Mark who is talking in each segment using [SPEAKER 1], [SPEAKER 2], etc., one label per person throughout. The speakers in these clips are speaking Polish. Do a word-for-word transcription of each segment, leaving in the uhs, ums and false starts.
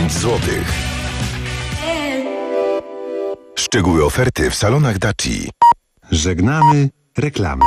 [SPEAKER 1] pięć złotych. Szczegóły oferty w salonach Daci.
[SPEAKER 2] Żegnamy reklamy.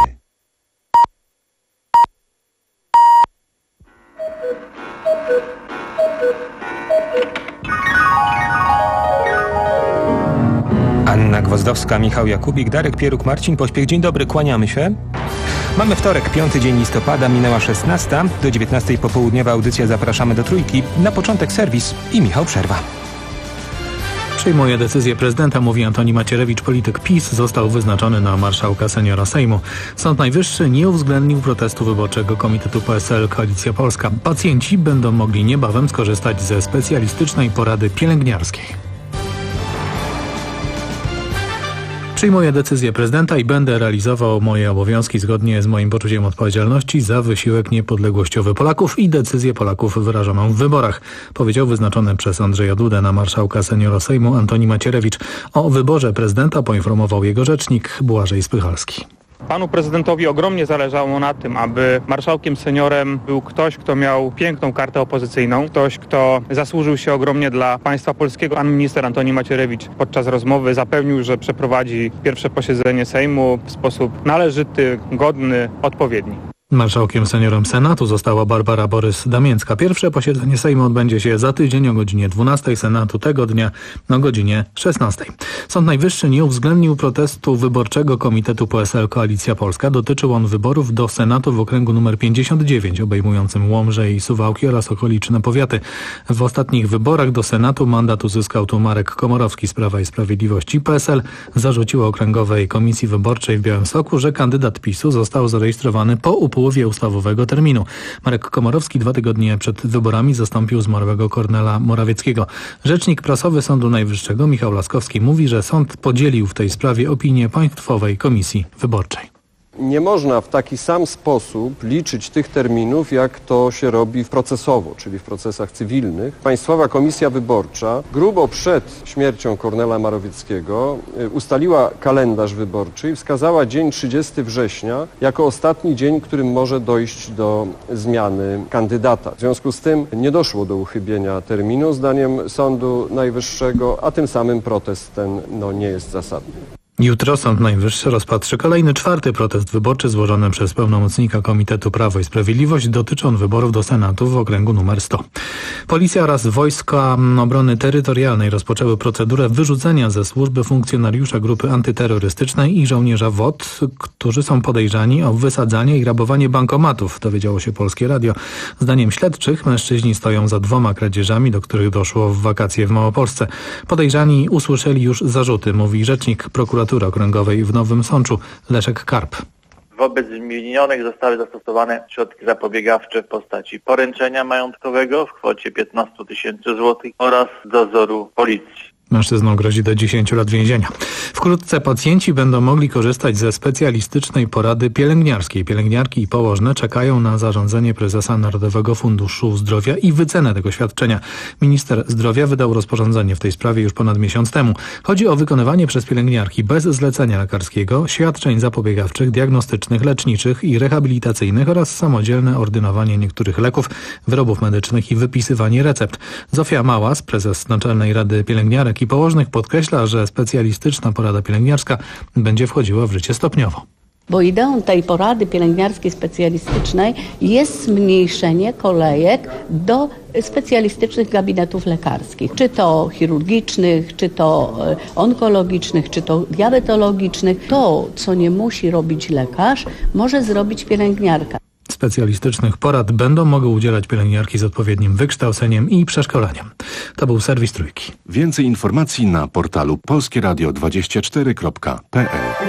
[SPEAKER 3] Anna Gwozdowska, Michał Jakubik, Darek Pieruk, Marcin Pośpiech. Dzień dobry, kłaniamy się. Mamy wtorek, piąty dzień listopada, minęła szesnasta. Do dziewiętnastej popołudniowa audycja Zapraszamy do Trójki. Na początek serwis i Michał Przerwa.
[SPEAKER 4] Przyjmuje decyzję prezydenta, mówi Antoni Macierewicz. Polityk PiS został wyznaczony na marszałka seniora Sejmu. Sąd Najwyższy nie uwzględnił protestu wyborczego Komitetu P S L Koalicja Polska. Pacjenci będą mogli niebawem skorzystać ze specjalistycznej porady pielęgniarskiej. Przyjmuję decyzję prezydenta i będę realizował moje obowiązki zgodnie z moim poczuciem odpowiedzialności za wysiłek niepodległościowy Polaków i decyzję Polaków wyrażoną w wyborach, powiedział wyznaczony przez Andrzeja Dudę na marszałka seniora Sejmu Antoni Macierewicz. O wyborze prezydenta poinformował jego rzecznik Błażej Spychalski.
[SPEAKER 5] Panu prezydentowi ogromnie zależało na tym, aby marszałkiem seniorem był ktoś, kto miał piękną kartę opozycyjną, ktoś, kto zasłużył się ogromnie dla państwa polskiego. Pan minister Antoni Macierewicz podczas rozmowy zapewnił, że przeprowadzi pierwsze posiedzenie Sejmu w sposób należyty, godny, odpowiedni.
[SPEAKER 4] Marszałkiem seniorem Senatu została Barbara Borys-Damięcka. Pierwsze posiedzenie Sejmu odbędzie się za tydzień o godzinie dwunastej, Senatu tego dnia o godzinie szesnastej. Sąd Najwyższy nie uwzględnił protestu wyborczego Komitetu P S L Koalicja Polska. Dotyczył on wyborów do Senatu w okręgu numer pięćdziesiąt dziewięć, obejmującym Łomżę i Suwałki oraz okoliczne powiaty. W ostatnich wyborach do Senatu mandat uzyskał tu Marek Komorowski z Prawa i Sprawiedliwości. P S L zarzuciło Okręgowej Komisji Wyborczej w Białymstoku, że kandydat PiSu został zarejestrowany po upływie ustawowego terminu. Marek Komorowski dwa tygodnie przed wyborami zastąpił zmarłego Kornela Morawieckiego. Rzecznik prasowy Sądu Najwyższego Michał Laskowski mówi, że sąd podzielił w tej sprawie opinię Państwowej Komisji Wyborczej.
[SPEAKER 6] Nie można w taki sam sposób liczyć tych terminów, jak to się robi procesowo, czyli w procesach cywilnych. Państwowa Komisja Wyborcza grubo przed śmiercią Kornela Morawieckiego ustaliła kalendarz wyborczy i wskazała dzień trzydziestego września jako ostatni dzień, którym może dojść do zmiany kandydata. W związku z tym nie doszło do uchybienia terminu zdaniem Sądu Najwyższego, a tym samym protest ten no, nie jest zasadny.
[SPEAKER 4] Jutro Sąd Najwyższy rozpatrzy kolejny, czwarty protest wyborczy złożony przez pełnomocnika Komitetu Prawo i Sprawiedliwość. Dotyczy on wyborów do Senatu w okręgu numer sto. Policja oraz Wojska Obrony Terytorialnej rozpoczęły procedurę wyrzucenia ze służby funkcjonariusza grupy antyterrorystycznej i żołnierza W O T, którzy są podejrzani o wysadzanie i rabowanie bankomatów, dowiedziało się Polskie Radio. Zdaniem śledczych mężczyźni stoją za dwoma kradzieżami, do których doszło w wakacje w Małopolsce. Podejrzani usłyszeli już zarzuty, mówi rzecznik prokuratury okręgowej w Nowym Sączu Leszek Karp.
[SPEAKER 7] Wobec zmienionych zostały zastosowane środki zapobiegawcze w postaci poręczenia majątkowego w kwocie piętnaście tysięcy złotych oraz dozoru policji.
[SPEAKER 4] Mężczyznom grozi do dziesięciu lat więzienia. Wkrótce pacjenci będą mogli korzystać ze specjalistycznej porady pielęgniarskiej. Pielęgniarki i położne czekają na zarządzenie prezesa Narodowego Funduszu Zdrowia i wycenę tego świadczenia. Minister zdrowia wydał rozporządzenie w tej sprawie już ponad miesiąc temu. Chodzi o wykonywanie przez pielęgniarki bez zlecenia lekarskiego świadczeń zapobiegawczych, diagnostycznych, leczniczych i rehabilitacyjnych oraz samodzielne ordynowanie niektórych leków, wyrobów medycznych i wypisywanie recept. Zofia Małas, prezes Naczelnej Rady Pielęgniarek i Położnych, podkreśla, że specjalistyczna porada pielęgniarska będzie wchodziła w życie stopniowo.
[SPEAKER 8] Bo ideą tej porady pielęgniarskiej specjalistycznej jest zmniejszenie kolejek do specjalistycznych gabinetów lekarskich, czy to chirurgicznych, czy to onkologicznych, czy to diabetologicznych. To, co nie musi robić lekarz, może zrobić pielęgniarka.
[SPEAKER 4] Specjalistycznych porad będą mogły udzielać pielęgniarki z odpowiednim wykształceniem i przeszkoleniem. To był serwis Trójki.
[SPEAKER 2] Więcej informacji na portalu polskie radio dwadzieścia cztery kropka p l.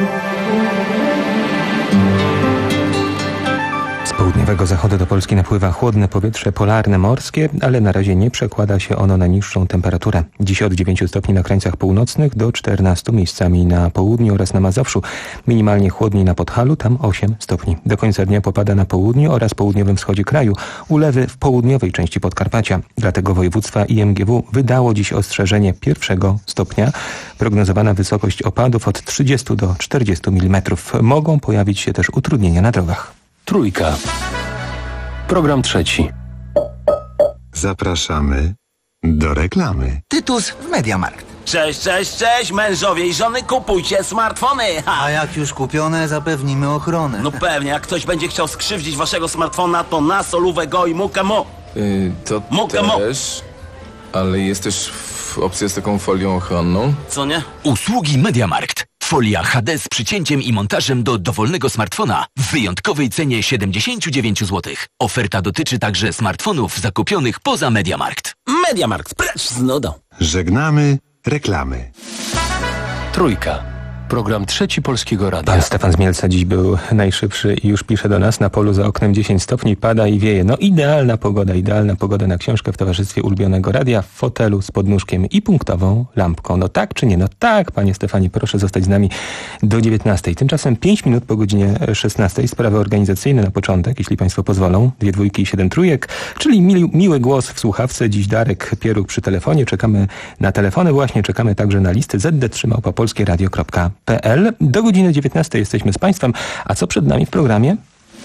[SPEAKER 3] Z południowego zachodu do Polski napływa chłodne powietrze polarne morskie, ale na razie nie przekłada się ono na niższą temperaturę. Dziś od dziewięciu stopni na krańcach północnych do czternastu miejscami na południu oraz na Mazowszu. Minimalnie chłodniej na Podhalu, tam osiem stopni. Do końca dnia popada na południu oraz południowym wschodzie kraju. Ulewy w południowej części Podkarpacia. Dlatego województwa I M G W wydało dziś ostrzeżenie pierwszego stopnia. Prognozowana wysokość opadów od trzydziestu do czterdziestu milimetrów. Mogą pojawić się też utrudnienia na drogach.
[SPEAKER 1] Trójka. Program trzeci.
[SPEAKER 2] Zapraszamy
[SPEAKER 1] Do reklamy.
[SPEAKER 9] Tytus w MediaMarkt.
[SPEAKER 10] Cześć, cześć, cześć, mężowie i żony, kupujcie smartfony! Ha.
[SPEAKER 9] A jak już kupione, zapewnimy ochronę.
[SPEAKER 10] No pewnie, jak ktoś będzie chciał skrzywdzić waszego smartfona, to na solówę go i mukę mu.
[SPEAKER 11] Yy, to
[SPEAKER 10] Mukę
[SPEAKER 11] też, ale jest też w opcja z taką folią ochronną.
[SPEAKER 10] Co nie?
[SPEAKER 12] Usługi MediaMarkt. Folia H D z przycięciem i montażem do dowolnego smartfona w wyjątkowej cenie siedemdziesiąt dziewięć złotych. Oferta dotyczy także smartfonów zakupionych poza MediaMarkt.
[SPEAKER 10] MediaMarkt, precz z nudą.
[SPEAKER 1] Żegnamy reklamy.
[SPEAKER 2] Trójka. Program Trzeci Polskiego Radia.
[SPEAKER 3] Pan Stefan z Mielca dziś był najszybszy i już pisze do nas: na polu za oknem dziesięć stopni, pada i wieje. No idealna pogoda, idealna pogoda na książkę w towarzystwie ulubionego radia, w fotelu z podnóżkiem i punktową lampką. No tak czy nie? No tak, panie Stefanie, proszę zostać z nami do dziewiętnastej. Tymczasem pięć minut po godzinie szesnastej. Sprawy organizacyjne na początek, jeśli państwo pozwolą. Dwie dwójki i siedem trójek, czyli mili, miły głos w słuchawce. Dziś Darek Pieruk przy telefonie. Czekamy na telefony właśnie, czekamy także na listy z d trzy małpa polskie radio kropka p l. Do godziny dziewiętnastej jesteśmy z państwem. A co przed nami w programie?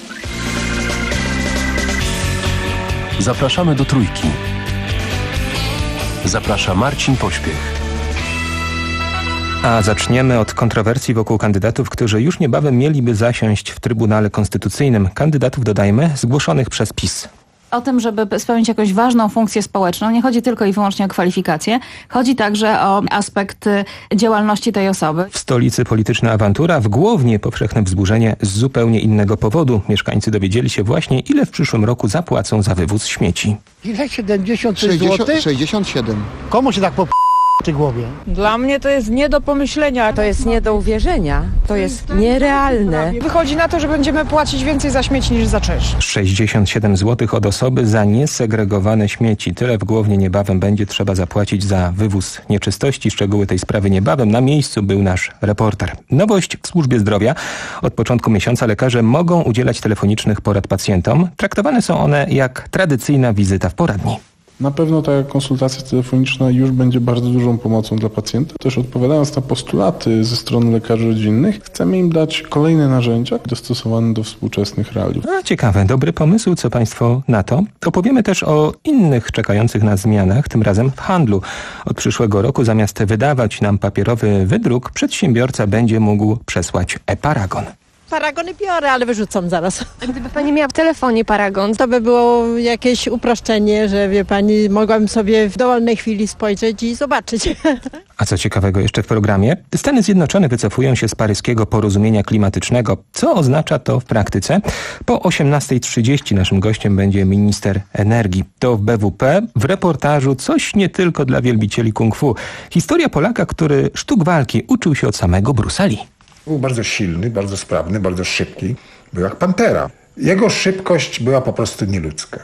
[SPEAKER 2] Zapraszamy do Trójki. Zaprasza Marcin Pośpiech.
[SPEAKER 3] A zaczniemy od kontrowersji wokół kandydatów, którzy już niebawem mieliby zasiąść w Trybunale Konstytucyjnym. Kandydatów, dodajmy, zgłoszonych przez PiS.
[SPEAKER 13] O tym, żeby spełnić jakąś ważną funkcję społeczną, nie chodzi tylko i wyłącznie o kwalifikacje, chodzi także o aspekt działalności tej osoby.
[SPEAKER 3] W stolicy polityczna awantura, w Głownie powszechne wzburzenie z zupełnie innego powodu. Mieszkańcy dowiedzieli się właśnie, ile w przyszłym roku zapłacą za wywóz śmieci.
[SPEAKER 14] Ile? siedemdziesiąt złotych?
[SPEAKER 15] sześćdziesiąt siedem.
[SPEAKER 14] Komu się tak po czy głowie?
[SPEAKER 16] Dla mnie to jest nie do pomyślenia.
[SPEAKER 17] To jest nie do uwierzenia. To jest nierealne.
[SPEAKER 16] Wychodzi na to, że będziemy płacić więcej za śmieci niż za czynsz.
[SPEAKER 3] sześćdziesiąt siedem złotych od osoby za niesegregowane śmieci. Tyle w Głownie niebawem będzie trzeba zapłacić za wywóz nieczystości. Szczegóły tej sprawy niebawem. Na miejscu był nasz reporter. Nowość w służbie zdrowia. Od początku miesiąca lekarze mogą udzielać telefonicznych porad pacjentom. Traktowane są one jak tradycyjna wizyta w poradni.
[SPEAKER 18] Na pewno ta konsultacja telefoniczna już będzie bardzo dużą pomocą dla pacjenta. Też odpowiadając na postulaty ze strony lekarzy rodzinnych, chcemy im dać kolejne narzędzia dostosowane do współczesnych realiów.
[SPEAKER 3] A, ciekawe, dobry pomysł. Co państwo na to? Opowiemy też o innych czekających nas zmianach, tym razem w handlu. Od przyszłego roku zamiast wydawać nam papierowy wydruk, przedsiębiorca będzie mógł przesłać e-paragon.
[SPEAKER 17] Paragony biorę, ale wyrzucam zaraz.
[SPEAKER 19] A gdyby pani miała w telefonie paragon?
[SPEAKER 17] To by było jakieś uproszczenie, że wie pani, mogłabym sobie w dowolnej chwili spojrzeć i zobaczyć.
[SPEAKER 3] A co ciekawego jeszcze w programie? Stany Zjednoczone wycofują się z paryskiego porozumienia klimatycznego. Co oznacza to w praktyce? Po osiemnastej trzydzieści naszym gościem będzie minister energii. To w B W P w reportażu coś nie tylko dla wielbicieli kung fu. Historia Polaka, który sztuk walki uczył się od samego Bruce'a Lee.
[SPEAKER 20] Był bardzo silny, bardzo sprawny, bardzo szybki. Był jak pantera. Jego szybkość była po prostu nieludzka.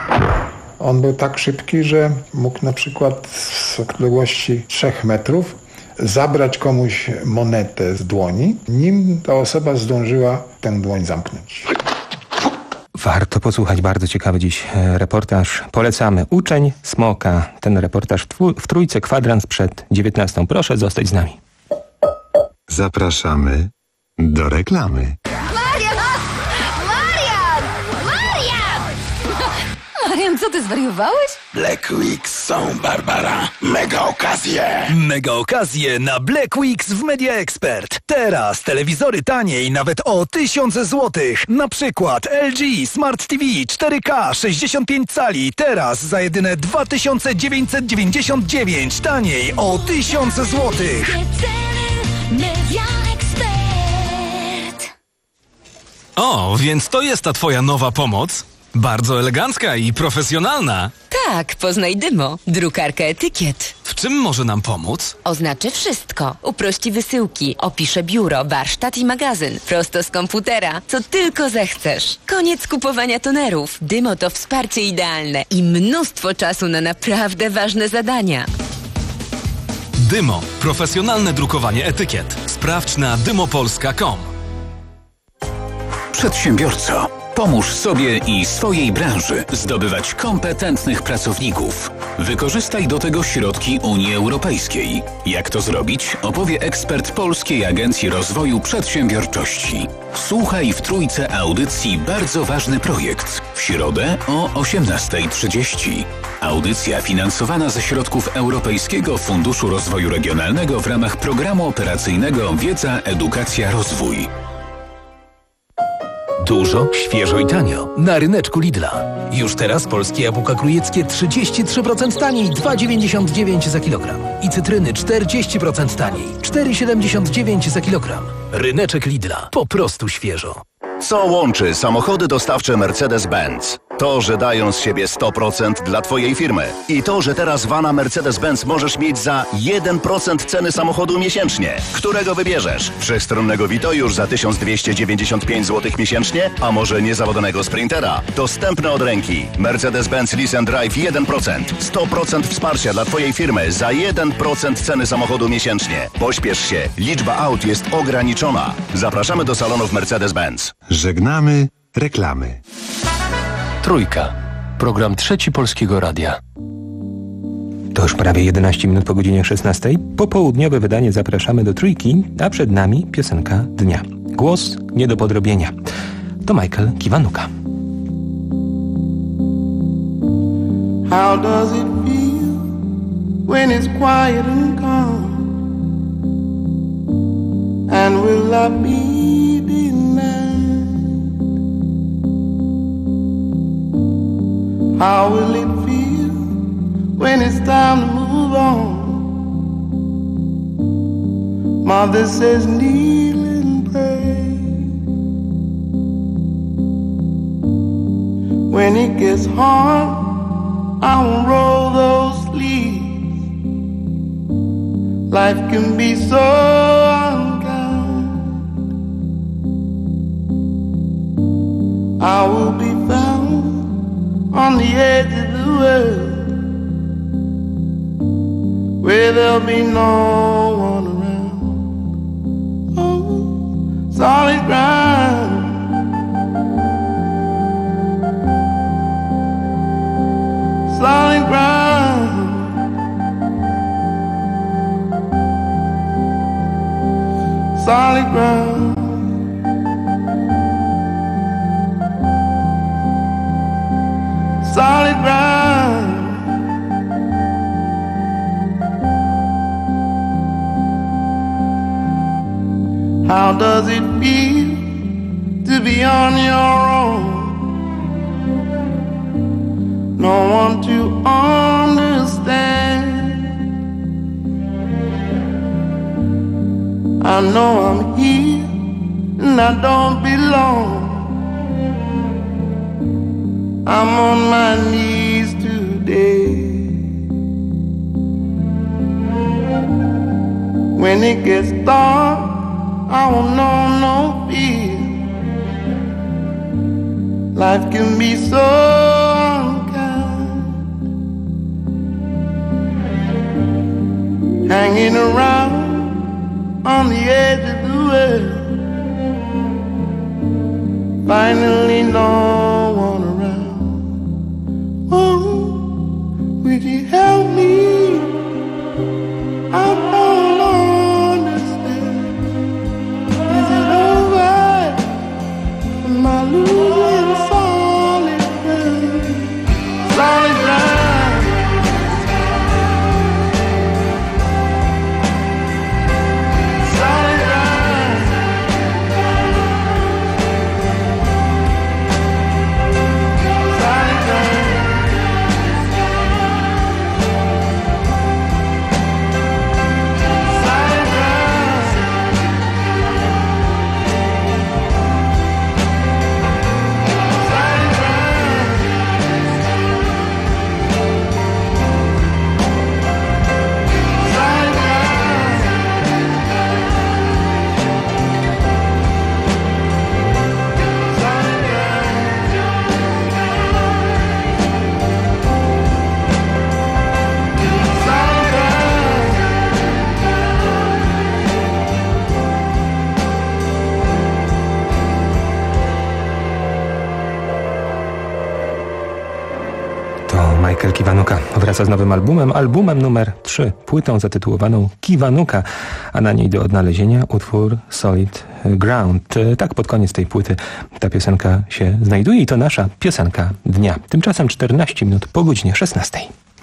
[SPEAKER 20] On był tak szybki, że mógł na przykład z odległości trzech metrów zabrać komuś monetę z dłoni, nim ta osoba zdążyła tę dłoń zamknąć.
[SPEAKER 3] Warto posłuchać, bardzo ciekawy dziś reportaż. Polecamy. Uczeń Smoka. Ten reportaż w, tw- w Trójce, kwadrans przed dziewiętnastą. Proszę zostać z nami.
[SPEAKER 1] Zapraszamy do reklamy.
[SPEAKER 21] Marian! Marian! Marian! Marian, co ty zwariowałeś?
[SPEAKER 12] Black Weeks są, Barbara. Mega okazje. Mega okazje na Black Weeks w Media Expert. Teraz telewizory taniej nawet o tysiąc złotych. Na przykład L G Smart T V cztery K sześćdziesiąt pięć cali. Teraz za jedyne dwa tysiące dziewięćset dziewięćdziesiąt dziewięć. Taniej o tysiąc złotych.
[SPEAKER 21] Media Expert.
[SPEAKER 22] O, więc to jest ta twoja nowa pomoc? Bardzo elegancka i profesjonalna.
[SPEAKER 23] Tak, poznaj Dymo, drukarkę etykiet.
[SPEAKER 22] W czym może nam pomóc?
[SPEAKER 23] Oznaczy wszystko. Uprości wysyłki, opisze biuro, warsztat i magazyn. Prosto z komputera, co tylko zechcesz. Koniec kupowania tonerów. Dymo to wsparcie idealne i mnóstwo czasu na naprawdę ważne zadania.
[SPEAKER 22] Dymo. Profesjonalne drukowanie etykiet. Sprawdź na dymopolska kropka com.
[SPEAKER 24] Przedsiębiorco.
[SPEAKER 5] Pomóż sobie i swojej branży zdobywać kompetentnych pracowników. Wykorzystaj do tego środki Unii Europejskiej. Jak to zrobić, opowie ekspert Polskiej Agencji Rozwoju Przedsiębiorczości. Słuchaj w Trójce audycji Bardzo ważny projekt w środę o osiemnasta trzydzieści. Audycja finansowana ze środków Europejskiego Funduszu Rozwoju Regionalnego w ramach Programu Operacyjnego Wiedza, Edukacja, Rozwój.
[SPEAKER 12] Dużo, świeżo i tanio. Na ryneczku Lidla. Już teraz polskie jabłka królewskie trzydzieści trzy procent taniej, dwa dziewięćdziesiąt dziewięć za kilogram. I cytryny czterdzieści procent taniej, cztery siedemdziesiąt dziewięć za kilogram. Ryneczek Lidla. Po prostu świeżo.
[SPEAKER 6] Co łączy samochody dostawcze Mercedes-Benz? To, że dają z siebie sto procent dla Twojej firmy. I to, że teraz vana Mercedes-Benz możesz mieć za jeden procent ceny samochodu miesięcznie. Którego wybierzesz? Wszechstronnego Vito już za tysiąc dwieście dziewięćdziesiąt pięć złotych miesięcznie? A może niezawodnego Sprintera? Dostępne od ręki. Mercedes-Benz Lease and Drive jeden procent. sto procent wsparcia dla Twojej firmy za jeden procent ceny samochodu miesięcznie. Pośpiesz się. Liczba aut jest ograniczona. Zapraszamy do salonów Mercedes-Benz.
[SPEAKER 1] Żegnamy reklamy.
[SPEAKER 15] Trójka. Program Trzeci Polskiego Radia.
[SPEAKER 3] To już prawie jedenaście minut po godzinie szesnastej. Popołudniowe wydanie zapraszamy do Trójki, a przed nami piosenka dnia. Głos nie do podrobienia. To Michael Kiwanuka.
[SPEAKER 24] How does it feel when it's quiet and calm? And will I be denied? How will it feel when it's time to move on? Mother says kneel and pray. When it gets hard, I won't roll those sleeves. Life can be so unkind. I will be found on the edge of the world, where there'll be no one around. Oh, solid ground. Solid ground. Solid ground. Solid ground. How does it feel to be on your own? No one to understand. I know I'm here and I don't belong. I'm on my knees today. When it gets dark, I won't know no fear. Life can be so unkind. Hanging around on the edge of the world, finally no one around. Oh, would you help me? I don't understand. Is it over? Am I losing solid ground? Solid ground. Solid ground.
[SPEAKER 3] wraca z nowym albumem, albumem numer trzy, płytą zatytułowaną Kiwanuka, a na niej do odnalezienia utwór Solid Ground. Tak pod koniec tej płyty ta piosenka się znajduje i to nasza piosenka dnia. Tymczasem czternaście minut po godzinie szesnastej.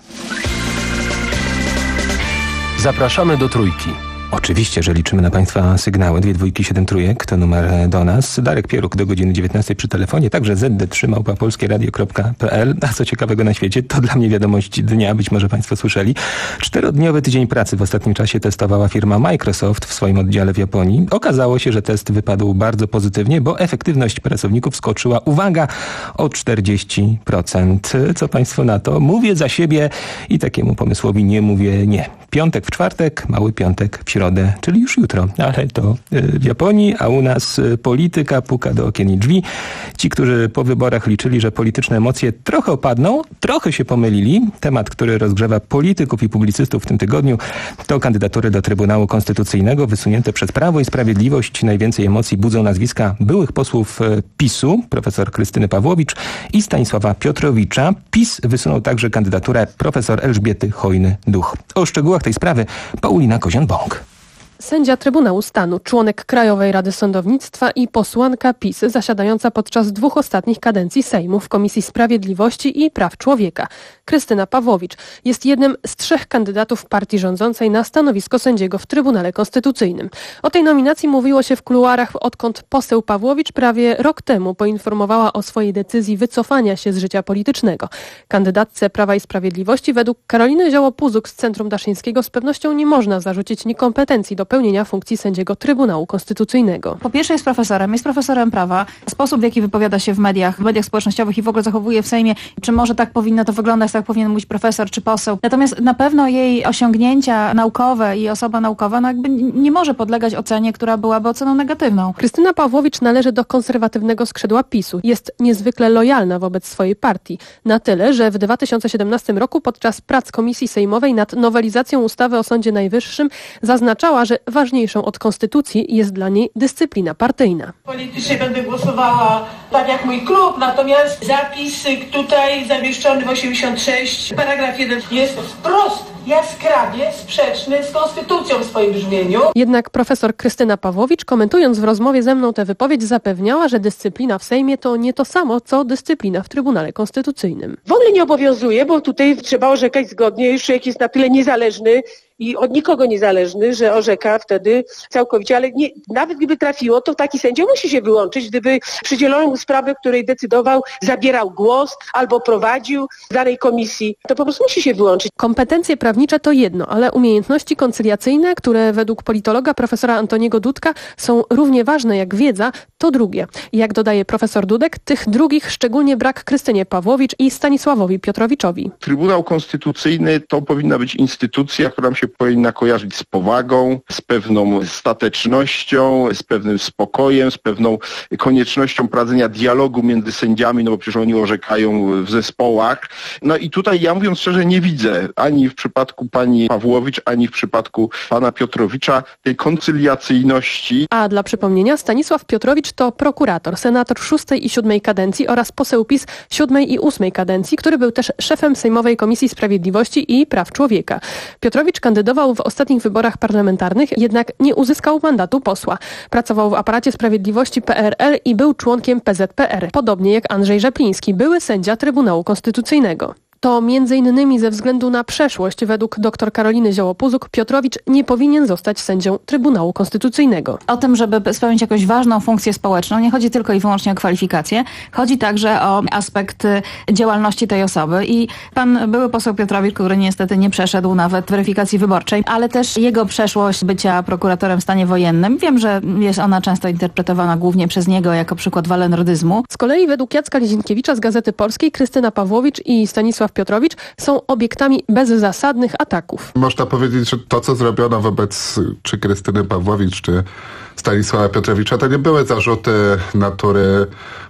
[SPEAKER 15] Zapraszamy do Trójki.
[SPEAKER 3] Oczywiście, że liczymy na Państwa sygnały. Dwie dwójki, siedem trójek to numer do nas. Darek Pieruk do godziny dziewiętnastej przy telefonie, także zet de trzy małpa polskie radio kropka pe el. A co ciekawego na świecie, to dla mnie wiadomość dnia, być może Państwo słyszeli. Czterodniowy tydzień pracy w ostatnim czasie testowała firma Microsoft w swoim oddziale w Japonii. Okazało się, że test wypadł bardzo pozytywnie, bo efektywność pracowników skoczyła, uwaga, o czterdzieści procent. Co Państwo na to? Mówię za siebie i takiemu pomysłowi nie mówię nie. Piątek w czwartek, mały piątek w środę, czyli już jutro. Ale to w Japonii, a u nas polityka puka do okien i drzwi. Ci, którzy po wyborach liczyli, że polityczne emocje trochę opadną, trochę się pomylili. Temat, który rozgrzewa polityków i publicystów w tym tygodniu, to kandydatury do Trybunału Konstytucyjnego wysunięte przez Prawo i Sprawiedliwość. Najwięcej emocji budzą nazwiska byłych posłów PiSu, profesor Krystyny Pawłowicz i Stanisława Piotrowicza. PiS wysunął także kandydaturę profesor Elżbiety Chojny-Duch. O szczegółach tej sprawy Paulina Kozian-Bąk.
[SPEAKER 19] Sędzia Trybunału Stanu, członek Krajowej Rady Sądownictwa i posłanka PiS zasiadająca podczas dwóch ostatnich kadencji Sejmu w Komisji Sprawiedliwości i Praw Człowieka. Krystyna Pawłowicz jest jednym z trzech kandydatów partii rządzącej na stanowisko sędziego w Trybunale Konstytucyjnym. O tej nominacji mówiło się w kuluarach, odkąd poseł Pawłowicz prawie rok temu poinformowała o swojej decyzji wycofania się z życia politycznego. Kandydatce Prawa i Sprawiedliwości według Karoliny Zioło-Puzuk z Centrum Daszyńskiego z pewnością nie można zarzucić niekompetencji do pełnienia funkcji sędziego Trybunału Konstytucyjnego.
[SPEAKER 13] Po pierwsze jest profesorem, jest profesorem prawa. Sposób, w jaki wypowiada się w mediach, w mediach społecznościowych i w ogóle zachowuje w Sejmie, czy może tak powinno to wyglądać, tak powinien mówić profesor czy poseł. Natomiast na pewno jej osiągnięcia naukowe i osoba naukowa no jakby nie może podlegać ocenie, która byłaby oceną negatywną.
[SPEAKER 19] Krystyna Pawłowicz należy do konserwatywnego skrzydła PiSu. Jest niezwykle lojalna wobec swojej partii. Na tyle, że w dwa tysiące siedemnastym roku podczas prac Komisji Sejmowej nad nowelizacją ustawy o Sądzie Najwyższym zaznaczała, że ważniejszą od konstytucji jest dla niej dyscyplina partyjna.
[SPEAKER 4] Politycznie będę głosowała tak jak mój klub, natomiast zapis tutaj zamieszczony w osiemdziesiąt sześć, paragraf jeden jest wprost jaskrawie sprzeczny z konstytucją w swoim brzmieniu.
[SPEAKER 19] Jednak profesor Krystyna Pawłowicz, komentując w rozmowie ze mną tę wypowiedź, zapewniała, że dyscyplina w Sejmie to nie to samo, co dyscyplina w Trybunale Konstytucyjnym.
[SPEAKER 7] W ogóle nie obowiązuje, bo tutaj trzeba orzekać zgodnie, już człowiek jest na tyle niezależny i od nikogo niezależny, że orzeka wtedy całkowicie, ale nie, nawet gdyby trafiło, to taki sędzia musi się wyłączyć, gdyby przydzielono mu sprawę, której decydował, zabierał głos albo prowadził w danej komisji, to po prostu musi się wyłączyć.
[SPEAKER 19] Kompetencje prawnicze to jedno, ale umiejętności koncyliacyjne, które według politologa profesora Antoniego Dudka są równie ważne jak wiedza, to drugie. Jak dodaje profesor Dudek, tych drugich szczególnie brak Krystynie Pawłowicz i Stanisławowi Piotrowiczowi.
[SPEAKER 8] Trybunał Konstytucyjny to powinna być instytucja, która nam się powinna kojarzyć z powagą, z pewną statecznością, z pewnym spokojem, z pewną koniecznością prowadzenia dialogu między sędziami, no bo przecież oni orzekają w zespołach. No i tutaj ja mówiąc szczerze nie widzę ani w przypadku pani Pawłowicz, ani w przypadku pana Piotrowicza tej koncyliacyjności.
[SPEAKER 19] A dla przypomnienia Stanisław Piotrowicz to prokurator, senator szóstej i siódmej kadencji oraz poseł PiS siódmej i ósmej kadencji, który był też szefem Sejmowej Komisji Sprawiedliwości i Praw Człowieka. Piotrowicz kandydował w ostatnich wyborach parlamentarnych, jednak nie uzyskał mandatu posła. Pracował w aparacie sprawiedliwości P R L i był członkiem P Z P R, podobnie jak Andrzej Rzepliński, były sędzia Trybunału Konstytucyjnego. To między innymi ze względu na przeszłość, według dr Karoliny Zioło-Puzuk, Piotrowicz nie powinien zostać sędzią Trybunału Konstytucyjnego.
[SPEAKER 13] O tym, żeby spełnić jakąś ważną funkcję społeczną, nie chodzi tylko i wyłącznie o kwalifikacje, chodzi także o aspekt działalności tej osoby. I pan były poseł Piotrowicz, który niestety nie przeszedł nawet weryfikacji wyborczej, ale też jego przeszłość bycia prokuratorem w stanie wojennym. Wiem, że jest ona często interpretowana głównie przez niego jako przykład walenrodyzmu.
[SPEAKER 19] Z kolei według Jacka Lizinkiewicza z Gazety Polskiej Krystyna Pawłowicz i Stanisław Piotrowicz są obiektami bezzasadnych ataków.
[SPEAKER 9] Można powiedzieć, że to, co zrobiono wobec czy Krystyny Pawłowicz, czy Stanisława Piotrowicza, to nie były zarzuty natury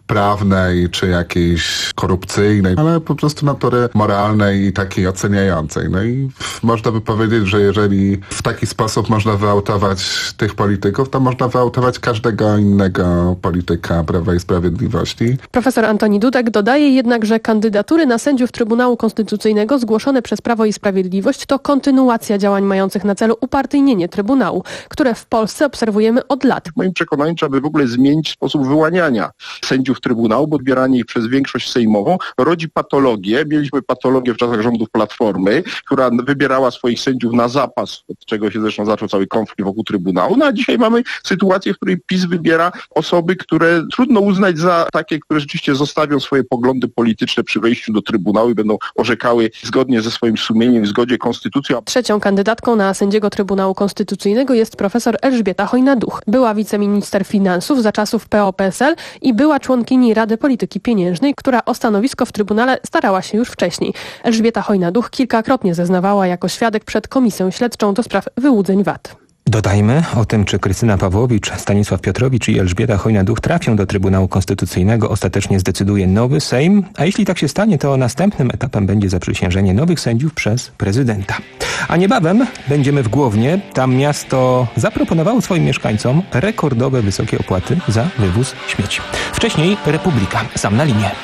[SPEAKER 9] prawnej, czy jakiejś korupcyjnej, ale po prostu natury moralnej i takiej oceniającej. No i można by powiedzieć, że jeżeli w taki sposób można wyautować tych polityków, to można wyautować każdego innego polityka Prawa i Sprawiedliwości.
[SPEAKER 19] Profesor Antoni Dudek dodaje jednak, że kandydatury na sędziów Trybunału Konstytucyjnego zgłoszone przez Prawo i Sprawiedliwość to kontynuacja działań mających na celu upartyjnienie Trybunału, które w Polsce obserwujemy od lat.
[SPEAKER 8] W moim przekonaniu trzeba by w ogóle zmienić sposób wyłaniania sędziów Trybunału, bo odbieranie ich przez większość sejmową rodzi patologię. Mieliśmy patologię w czasach rządów Platformy, która wybierała swoich sędziów na zapas, od czego się zresztą zaczął cały konflikt wokół Trybunału. No a dzisiaj mamy sytuację, w której PiS wybiera osoby, które trudno uznać za takie, które rzeczywiście zostawią swoje poglądy polityczne przy wejściu do Trybunału i będą orzekały zgodnie ze swoim sumieniem, w zgodzie konstytucją.
[SPEAKER 19] Trzecią kandydatką na sędziego Trybunału Konstytucyjnego jest profesor Elżbieta Chojna-Duch. Była wiceminister finansów za czasów P O P S L i była członkini Rady Polityki Pieniężnej, która o stanowisko w Trybunale starała się już wcześniej. Elżbieta Chojna-Duch kilkakrotnie zeznawała jako świadek przed Komisją Śledczą do spraw wyłudzeń V A T.
[SPEAKER 3] Dodajmy, o tym, czy Krystyna Pawłowicz, Stanisław Piotrowicz i Elżbieta Chojna-Duch trafią do Trybunału Konstytucyjnego, ostatecznie zdecyduje nowy Sejm, a jeśli tak się stanie, to następnym etapem będzie zaprzysiężenie nowych sędziów przez prezydenta. A niebawem będziemy w Głownie. Tam miasto zaproponowało swoim mieszkańcom rekordowe wysokie opłaty za wywóz śmieci. Wcześniej Republika. Sam na linie.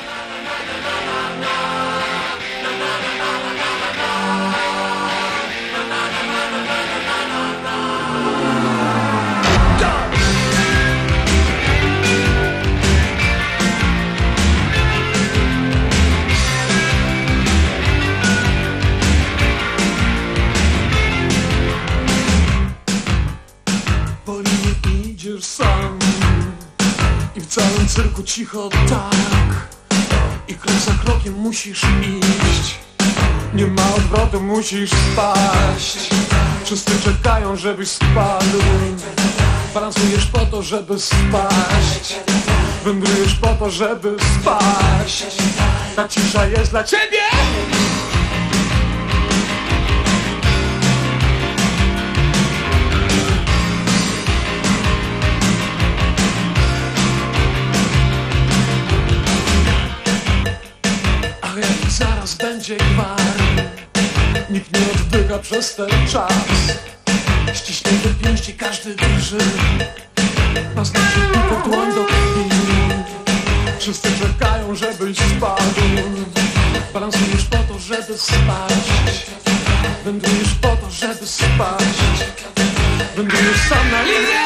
[SPEAKER 2] Sam i w całym cyrku cicho tak i krok za krokiem musisz iść. Nie ma odwrotu, musisz spaść. Wszyscy czekają, żebyś spadł. Balansujesz po to, żeby spaść. Wędrujesz po to, żeby spaść. Ta cisza jest dla ciebie. Zaraz będzie gwar. Nikt nie oddycha przez ten czas. Ściśnięte pięści każdy drży. Paznokcie i dłoń do krwi. Wszyscy czekają, żebyś spadł. Balansujesz po to, żeby spaść. Wędrujesz po to, żeby spaść. Wędrujesz sam na linię.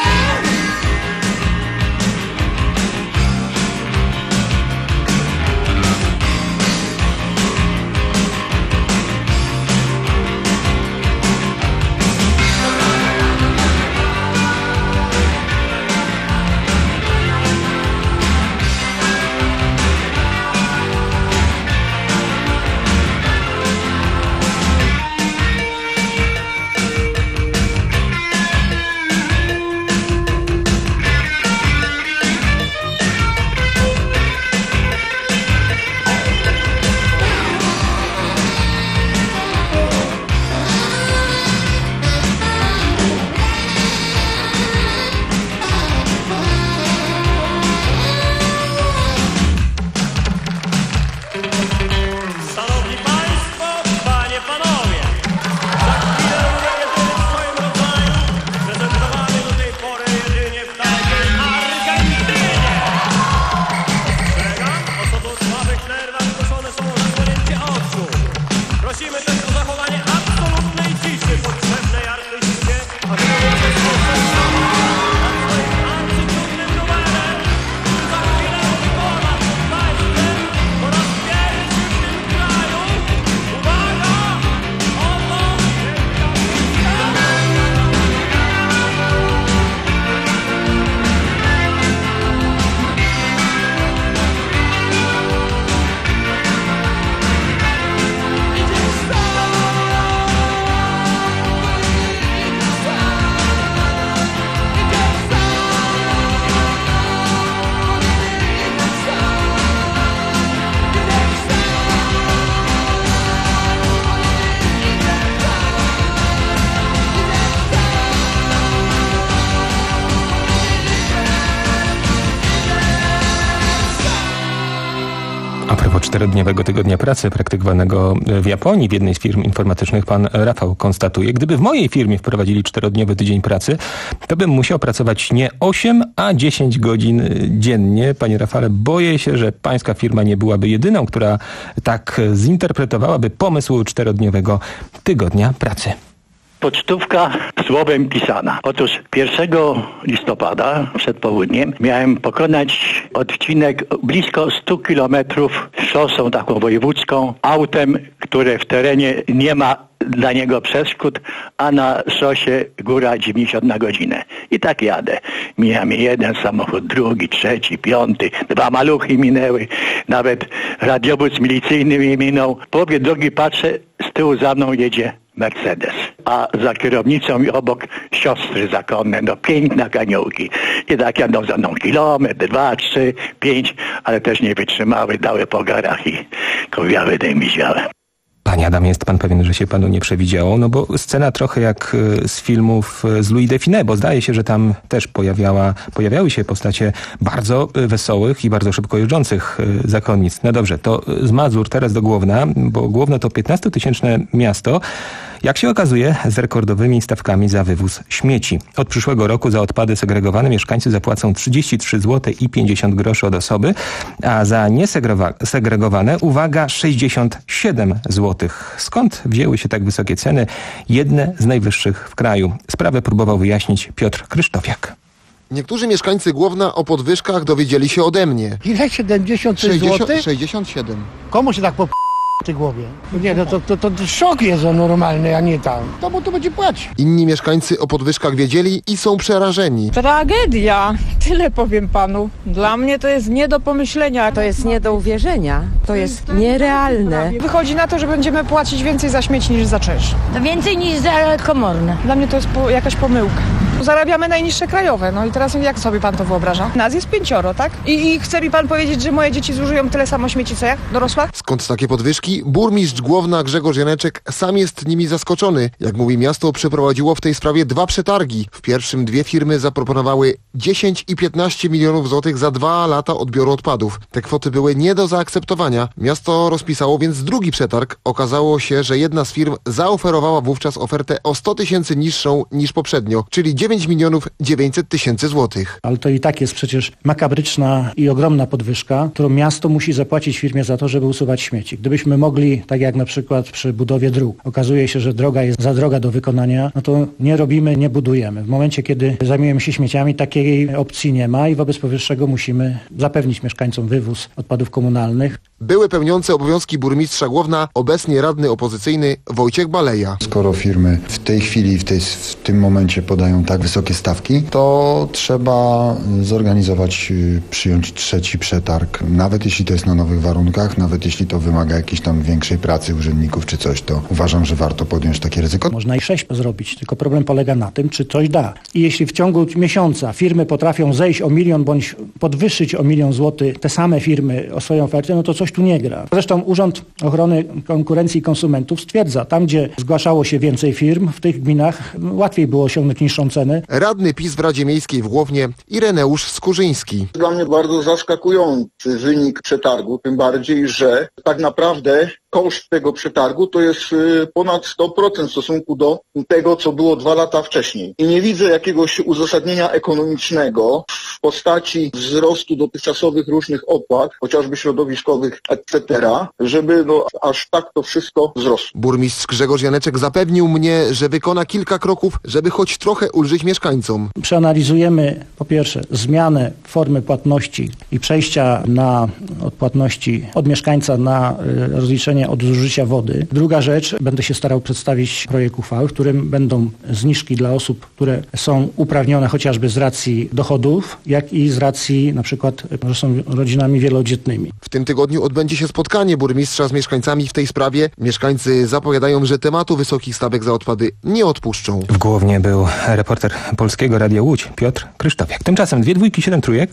[SPEAKER 3] czterodniowego tygodnia pracy praktykowanego w Japonii w jednej z firm informatycznych pan Rafał konstatuje: gdyby w mojej firmie wprowadzili czterodniowy tydzień pracy, to bym musiał pracować nie osiem, a dziesięć godzin dziennie. Panie Rafale, boję się, że pańska firma nie byłaby jedyną, która tak zinterpretowałaby pomysł czterodniowego tygodnia pracy.
[SPEAKER 10] Pocztówka słowem pisana. Otóż pierwszego listopada przed południem miałem pokonać odcinek blisko stu kilometrów szosą taką wojewódzką, autem, które w terenie nie ma dla niego przeszkód, a na szosie góra dziewięćdziesiąt na godzinę. I tak jadę. Mija mi jeden samochód, drugi, trzeci, piąty, dwa maluchy minęły, nawet radiowóz milicyjny mi minął. W połowie drogi patrzę, z tyłu za mną jedzie Mercedes, a za kierownicą i obok siostry zakonne, no piękne aniołki. I tak jadą za mną kilometr, dwa, trzy, pięć, ale też nie wytrzymały, dały po garach i kowiały dym widziałem.
[SPEAKER 3] Panie Adam, jest pan pewien, że się panu nie przewidziało? No bo scena trochę jak z filmów z Louis Define, bo zdaje się, że tam też pojawiała, pojawiały się postacie bardzo wesołych i bardzo szybko jeżdżących zakonnic. No dobrze, to z Mazur teraz do Głowna, bo Głowno to piętnastotysięczne miasto, jak się okazuje, z rekordowymi stawkami za wywóz śmieci. Od przyszłego roku za odpady segregowane mieszkańcy zapłacą trzydzieści trzy złote i pięćdziesiąt groszy od osoby, a za niesegregowane, uwaga, sześćdziesiąt siedem złotych. Skąd wzięły się tak wysokie ceny? Jedne z najwyższych w kraju. Sprawę próbował wyjaśnić Piotr Krysztofiak.
[SPEAKER 11] Niektórzy mieszkańcy Głowna o podwyżkach dowiedzieli się ode mnie.
[SPEAKER 14] Ile? siedemdziesiąt trzy złote?
[SPEAKER 11] sześćdziesiąt siedem.
[SPEAKER 14] Komu się tak po w tej głowie? Nie, no to, to, to, to szok jest normalny, a nie tam. To mu to będzie płacić.
[SPEAKER 11] Inni mieszkańcy o podwyżkach wiedzieli i są przerażeni.
[SPEAKER 16] Tragedia. Tyle powiem panu. Dla mnie to jest nie do pomyślenia.
[SPEAKER 25] To jest nie do uwierzenia. To jest nierealne.
[SPEAKER 16] Wychodzi na to, że będziemy płacić więcej za śmieci niż za czynsz.
[SPEAKER 21] To więcej niż za komorne.
[SPEAKER 16] Dla mnie to jest po, jakaś pomyłka. Zarabiamy najniższe krajowe. No i teraz jak sobie pan to wyobraża? Nas jest pięcioro, tak? I, I chce mi pan powiedzieć, że moje dzieci zużyją tyle samo śmieci co ja, dorosła?
[SPEAKER 11] Skąd takie podwyżki? Burmistrz Głowna Grzegorz Janeczek sam jest nimi zaskoczony. Jak mówi, miasto przeprowadziło w tej sprawie dwa przetargi. W pierwszym dwie firmy zaproponowały dziesięć i piętnaście milionów złotych za dwa lata odbioru odpadów. Te kwoty były nie do zaakceptowania. Miasto rozpisało więc drugi przetarg. Okazało się, że jedna z firm zaoferowała wówczas ofertę o sto tysięcy niższą niż poprzednio, czyli dziewięć milionów dziewięćset tysięcy złotych.
[SPEAKER 26] Ale to i tak jest przecież makabryczna i ogromna podwyżka, którą miasto musi zapłacić firmie za to, żeby usuwać śmieci. Gdybyśmy mogli, tak jak na przykład przy budowie dróg, okazuje się, że droga jest za droga do wykonania, no to nie robimy, nie budujemy. W momencie, kiedy zajmujemy się śmieciami, takiej opcji nie ma i wobec powyższego musimy zapewnić mieszkańcom wywóz odpadów komunalnych.
[SPEAKER 11] Były pełniące obowiązki burmistrza Głowna, obecnie radny opozycyjny Wojciech Baleja.
[SPEAKER 27] Skoro firmy w tej chwili, w, tej, w tym momencie podają tak wysokie stawki, to trzeba zorganizować, przyjąć trzeci przetarg. Nawet jeśli to jest na nowych warunkach, nawet jeśli to wymaga jakiejś tam większej pracy urzędników czy coś, to uważam, że warto podjąć takie ryzyko.
[SPEAKER 26] Można i sześć zrobić, tylko problem polega na tym, czy coś da. I jeśli w ciągu miesiąca firmy potrafią zejść o milion bądź podwyższyć o milion złotych te same firmy o swoją ofertę, no to coś tu nie gra. Zresztą Urząd Ochrony Konkurencji i Konsumentów stwierdza, tam gdzie zgłaszało się więcej firm, w tych gminach łatwiej było osiągnąć niższą cenę.
[SPEAKER 11] Radny PiS w Radzie Miejskiej w Głownie Ireneusz Skurzyński.
[SPEAKER 28] Dla mnie bardzo zaskakujący wynik przetargu, tym bardziej, że tak naprawdę koszt tego przetargu to jest ponad sto procent w stosunku do tego, co było dwa lata wcześniej. I nie widzę jakiegoś uzasadnienia ekonomicznego w postaci wzrostu dotychczasowych różnych opłat, chociażby środowiskowych, et cetera, żeby no, aż tak to wszystko wzrosło.
[SPEAKER 11] Burmistrz Grzegorz Janeczek zapewnił mnie, że wykona kilka kroków, żeby choć trochę ulżyć mieszkańcom.
[SPEAKER 26] Przeanalizujemy po pierwsze zmianę formy płatności i przejścia na od płatności od mieszkańca na y, rozliczenie od zużycia wody. Druga rzecz, będę się starał przedstawić projekt uchwały, w którym będą zniżki dla osób, które są uprawnione chociażby z racji dochodów, jak i z racji na przykład, że są rodzinami wielodzietnymi.
[SPEAKER 11] W tym tygodniu odbędzie się spotkanie burmistrza z mieszkańcami w tej sprawie. Mieszkańcy zapowiadają, że tematu wysokich stawek za odpady nie odpuszczą.
[SPEAKER 3] W Głownie był reporter Polskiego Radia Łódź Piotr Krysztofiak. Tymczasem dwie dwójki, siedem trójek.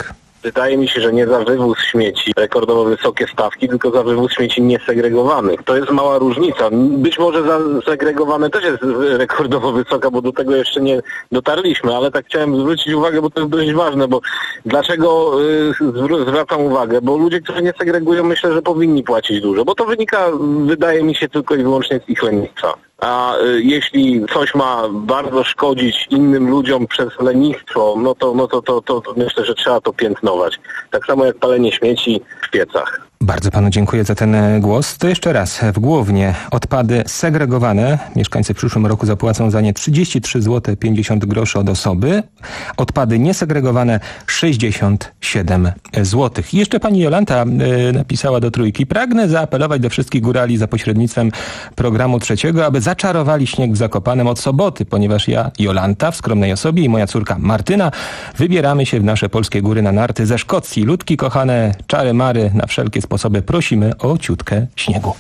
[SPEAKER 5] Wydaje mi się, że nie za wywóz śmieci rekordowo wysokie stawki, tylko za wywóz śmieci niesegregowanych. To jest mała różnica. Być może za segregowane też jest rekordowo wysoka, bo do tego jeszcze nie dotarliśmy, ale tak chciałem zwrócić uwagę, bo to jest dość ważne, bo dlaczego yy, zwracam uwagę? Bo ludzie, którzy nie segregują, myślę, że powinni płacić dużo, bo to wynika, wydaje mi się, tylko i wyłącznie z ich lenistwa. A y, jeśli coś ma bardzo szkodzić innym ludziom przez lenistwo, no to, no to, to, to, to myślę, że trzeba to piętnować. Tak samo jak palenie śmieci w piecach.
[SPEAKER 3] Bardzo panu dziękuję za ten głos. To jeszcze raz, w Głównie odpady segregowane. Mieszkańcy w przyszłym roku zapłacą za nie trzydzieści trzy złote pięćdziesiąt groszy od osoby. Odpady niesegregowane sześćdziesiąt siedem złotych. I jeszcze pani Jolanta y, napisała do Trójki. Pragnę zaapelować do wszystkich górali za pośrednictwem programu trzeciego, aby zaczarowali śnieg w Zakopanem od soboty, ponieważ ja, Jolanta, w skromnej osobie i moja córka Martyna wybieramy się w nasze polskie góry na narty ze Szkocji. Ludki kochane, czary mary, na wszelkie sposoby prosimy o ciutkę śniegu.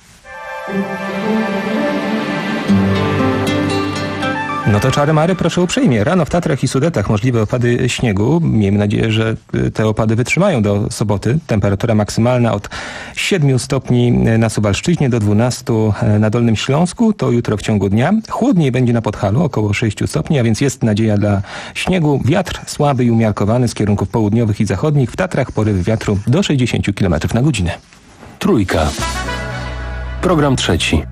[SPEAKER 3] No to czary mary, proszę uprzejmie. Rano w Tatrach i Sudetach możliwe opady śniegu. Miejmy nadzieję, że te opady wytrzymają do soboty. Temperatura maksymalna od siedmiu stopni na Suwalszczyźnie do dwunastu na Dolnym Śląsku. To jutro w ciągu dnia. Chłodniej będzie na Podhalu, około sześciu stopni, a więc jest nadzieja dla śniegu. Wiatr słaby i umiarkowany z kierunków południowych i zachodnich. W Tatrach porywy wiatru do sześćdziesięciu kilometrów na godzinę.
[SPEAKER 15] Trójka. Program trzeci.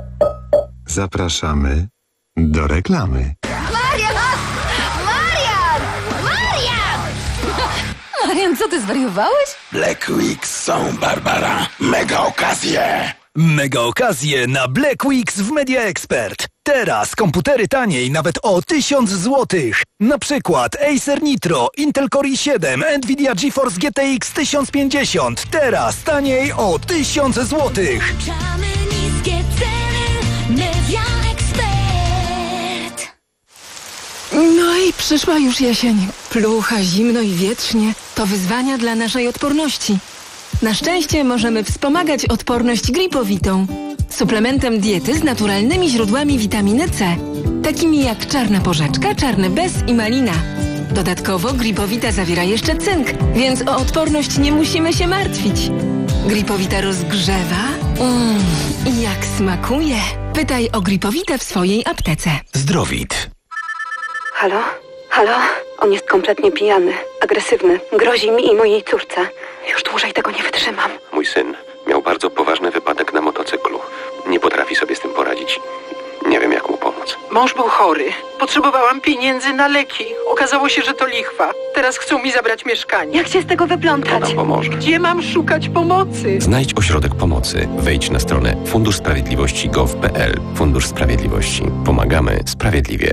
[SPEAKER 1] Zapraszamy do reklamy.
[SPEAKER 6] Marian! Marian! Marian! Marian, co ty zwariowałeś?
[SPEAKER 12] Black Weeks są, Barbara. Mega okazje!
[SPEAKER 17] Mega okazje na Black Weeks w Media Expert. Teraz komputery taniej nawet o tysiąc złotych. Na przykład Acer Nitro, Intel Core i siedem, Nvidia GeForce G T X tysiąc pięćdziesiąt. Teraz taniej o tysiąc złotych.
[SPEAKER 6] Niskie ceny, Media Expert.
[SPEAKER 18] No i przyszła już jesień. Plucha, zimno i wietrznie. To wyzwania dla naszej odporności. Na szczęście możemy wspomagać odporność gripowitą. Suplementem diety z naturalnymi źródłami witaminy C. Takimi jak czarna porzeczka, czarny bez i malina. Dodatkowo gripowita zawiera jeszcze cynk, więc o odporność nie musimy się martwić. Gripowita rozgrzewa. Mmm, i jak smakuje. Pytaj o gripowitę w swojej aptece.
[SPEAKER 12] Zdrowit.
[SPEAKER 20] Halo? Halo? On jest kompletnie pijany, agresywny. Grozi mi i mojej córce. Już dłużej tego nie wytrzymam.
[SPEAKER 22] Mój syn miał bardzo poważny wypadek na motocyklu. Nie potrafi sobie z tym poradzić. Nie wiem, jak mu pomóc.
[SPEAKER 23] Mąż był chory. Potrzebowałam pieniędzy na leki. Okazało się, że to lichwa. Teraz chcą mi zabrać mieszkanie.
[SPEAKER 20] Jak się z tego wyplątać?
[SPEAKER 22] To nam pomoże.
[SPEAKER 23] Gdzie mam szukać pomocy?
[SPEAKER 22] Znajdź ośrodek pomocy. Wejdź na stronę fundusz sprawiedliwości kropka gov kropka p l. Fundusz Sprawiedliwości. Pomagamy sprawiedliwie.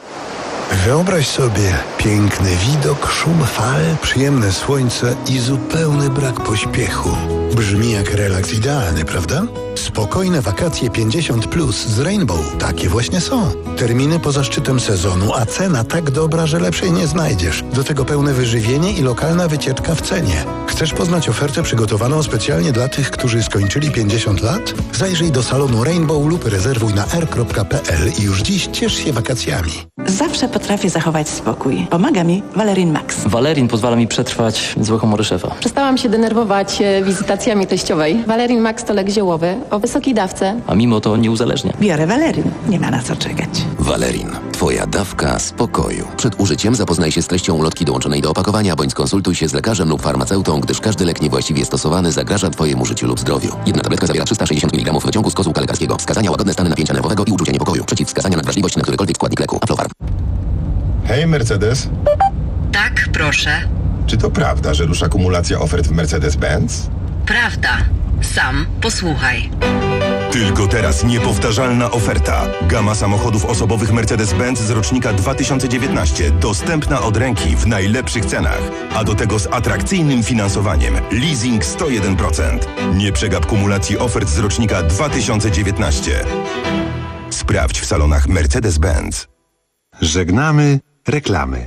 [SPEAKER 29] Wyobraź sobie piękny widok, szum fal, przyjemne słońce i zupełny brak pośpiechu. Brzmi jak relaks idealny, prawda? Spokojne wakacje pięćdziesiąt plus z Rainbow. Takie właśnie są. Terminy poza szczytem sezonu, a cena tak dobra, że lepszej nie znajdziesz. Do tego pełne wyżywienie i lokalna wycieczka w cenie. Chcesz poznać ofertę przygotowaną specjalnie dla tych, którzy skończyli pięćdziesiąt lat? Zajrzyj do salonu Rainbow lub rezerwuj na r kropka p l i już dziś ciesz się wakacjami.
[SPEAKER 30] Zawsze potrafię zachować spokój. Pomaga mi Valerin Max.
[SPEAKER 31] Valerin pozwala mi przetrwać złe humory szefa.
[SPEAKER 32] Przestałam się denerwować wizytacjami teściowej. Valerin Max to lek ziołowy o wysokiej dawce.
[SPEAKER 31] A mimo to nie uzależnia.
[SPEAKER 30] Biorę Valerin. Nie ma na co czekać.
[SPEAKER 33] Valerin. Twoja dawka spokoju. Przed użyciem zapoznaj się z treścią ulotki dołączonej do opakowania, bądź skonsultuj się z lekarzem lub farmaceutą, gdyż każdy lek niewłaściwie stosowany zagraża Twojemu życiu lub zdrowiu. Jedna tabletka zawiera trzysta sześćdziesiąt miligramów wyciągu z kozłka lekarskiego. Wskazania: łagodne stany napięcia nerwowego i uczucia niepokoju. Przeciwwskazania: nadwrażliwość na którykolwiek składnik leku. Aflofarm.
[SPEAKER 34] Hej, Mercedes.
[SPEAKER 35] Tak, proszę.
[SPEAKER 34] Czy to prawda, że rusza kumulacja ofert w Mercedes-Benz?
[SPEAKER 35] Prawda. Sam posłuchaj.
[SPEAKER 34] Tylko teraz niepowtarzalna oferta. Gama samochodów osobowych Mercedes-Benz z rocznika dwa tysiące dziewiętnaście. Dostępna od ręki w najlepszych cenach. A do tego z atrakcyjnym finansowaniem. Leasing sto jeden procent. Nie przegap kumulacji ofert z rocznika dwa tysiące dziewiętnaście. Sprawdź w salonach Mercedes-Benz.
[SPEAKER 1] Żegnamy reklamy.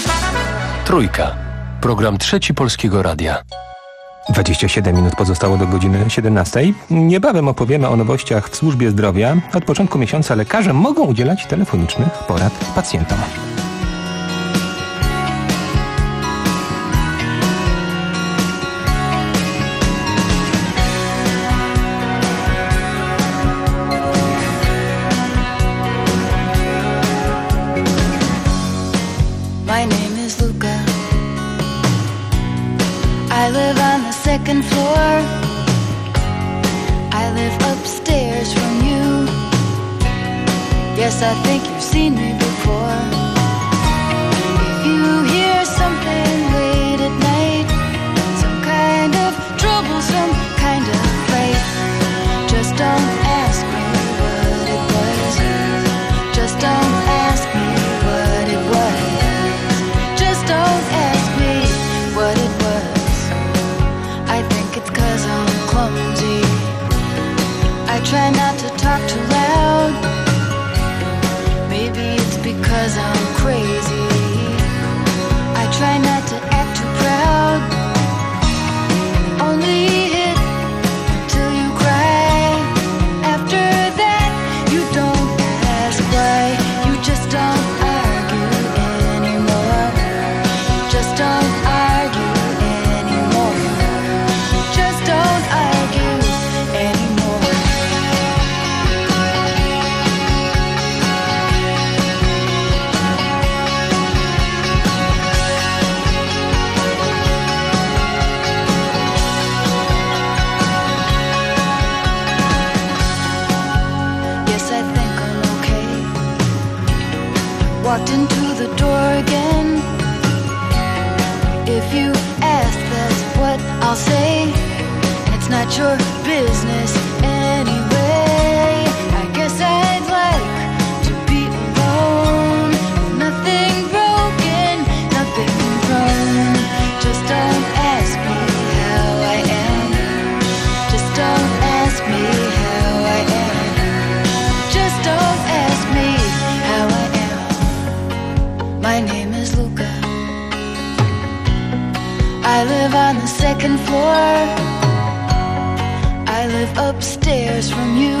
[SPEAKER 15] Trójka. Program Trzeci Polskiego Radia.
[SPEAKER 3] dwadzieścia siedem minut pozostało do godziny siedemnastej. Niebawem opowiemy o nowościach w służbie zdrowia. Od początku miesiąca lekarze mogą udzielać telefonicznych porad pacjentom.
[SPEAKER 6] second floor. I live upstairs from you. Yes, I think you've seen me before. If you hear something late at night, some kind of trouble, some kind of fight, just don't ask me what it was. Just don't ask me what it was. Just don't ask me what it was. I think it's 'cause I'm clumsy. I try not to talk too loud. Maybe it's because I'm crazy. I try not to act too proud. Only hit till you cry. After that, you don't ask why. You just don't argue anymore. Just don't argue anymore. Just don't argue anymore. Yes, I think I'm okay. Walked into the door again. If you ask, that's what I'll say. And it's not your business anyway. I guess I'd like to be alone. Nothing broken, nothing wrong. Just don't ask me how I am. Just don't ask me how I am. Just don't ask me how I am. My name is Luca. I live on the second floor. I live upstairs from you.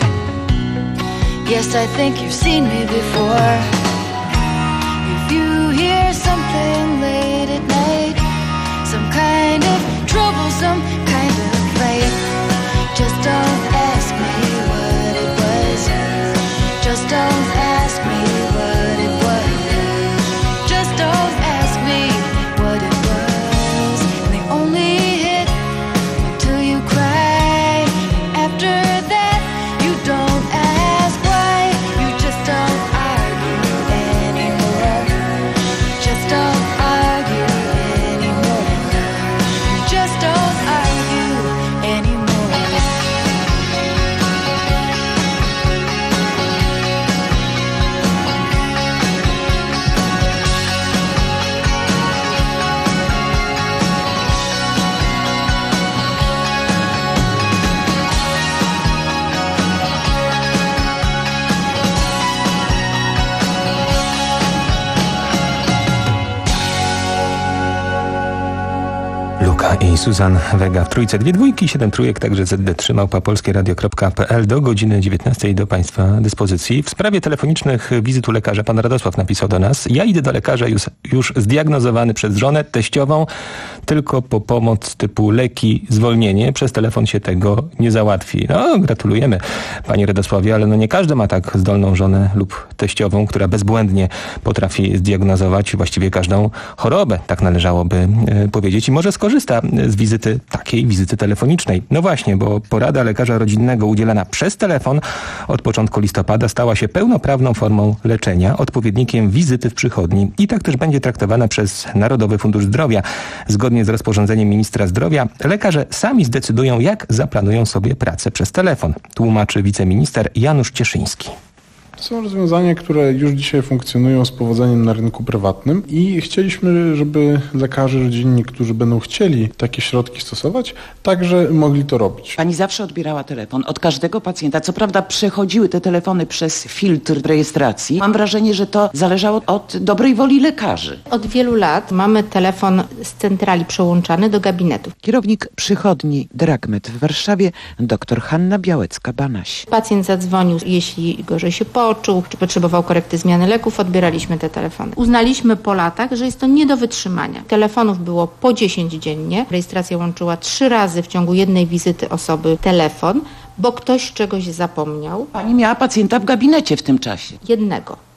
[SPEAKER 6] Yes, I think you've seen me before. If you hear something late at night, some kind of trouble, some kind of fight, just don't ask me what it was. Just don't ask me what it was. Just don't ask me what it was. And they only hit until you cry. After that, you don't ask why. You just don't argue anymore. Just don't argue anymore. Just don't argue anymore.
[SPEAKER 3] Luka i Susan Vega w trójce. Dwie dwójki, siedem trójek, także Z D trzy małpa polskieradio kropka p l do godziny dziewiętnastej do Państwa dyspozycji. W sprawie telefonicznych wizyt u lekarza pan Radosław napisał do nas: ja idę do lekarza już, już zdiagnozowany przez żonę teściową, tylko po pomoc typu leki, zwolnienie. Przez telefon się tego nie załatwi. No, gratulujemy panie Radosławie, ale no nie każdy ma tak zdolną żonę lub teściową, która bezbłędnie potrafi zdiagnozować właściwie każdą chorobę. Tak należałoby e, powiedzieć. I może skorzysta z wizyty, takiej wizyty telefonicznej. No właśnie, bo porada lekarza rodzinnego udzielana przez telefon od początku listopada stała się pełnoprawną formą leczenia, odpowiednikiem wizyty w przychodni i tak też będzie traktowana przez Narodowy Fundusz Zdrowia. Zgodnie z rozporządzeniem ministra zdrowia lekarze sami zdecydują, jak zaplanują sobie pracę przez telefon, tłumaczy wiceminister Janusz Cieszyński.
[SPEAKER 2] To są rozwiązania, które już dzisiaj funkcjonują z powodzeniem na rynku prywatnym i chcieliśmy, żeby lekarze rodzinni, którzy będą chcieli takie środki stosować, także mogli to robić.
[SPEAKER 4] Pani zawsze odbierała telefon od każdego pacjenta. Co prawda przechodziły te telefony przez filtr rejestracji. Mam wrażenie, że to zależało od dobrej woli lekarzy.
[SPEAKER 32] Od wielu lat mamy telefon z centrali przełączany do gabinetów.
[SPEAKER 7] Kierownik przychodni Dragmet w Warszawie, dr Hanna Białecka-Banaś.
[SPEAKER 32] Pacjent zadzwonił, jeśli gorzej się poczuł, czy potrzebował korekty zmiany leków, odbieraliśmy te telefony. Uznaliśmy po latach, że jest to nie do wytrzymania. Telefonów było po dziesięć dziennie. Rejestracja łączyła trzy razy w ciągu jednej wizyty osoby telefon, bo ktoś czegoś zapomniał.
[SPEAKER 4] Pani miała pacjenta w gabinecie w tym czasie.
[SPEAKER 32] Jednego.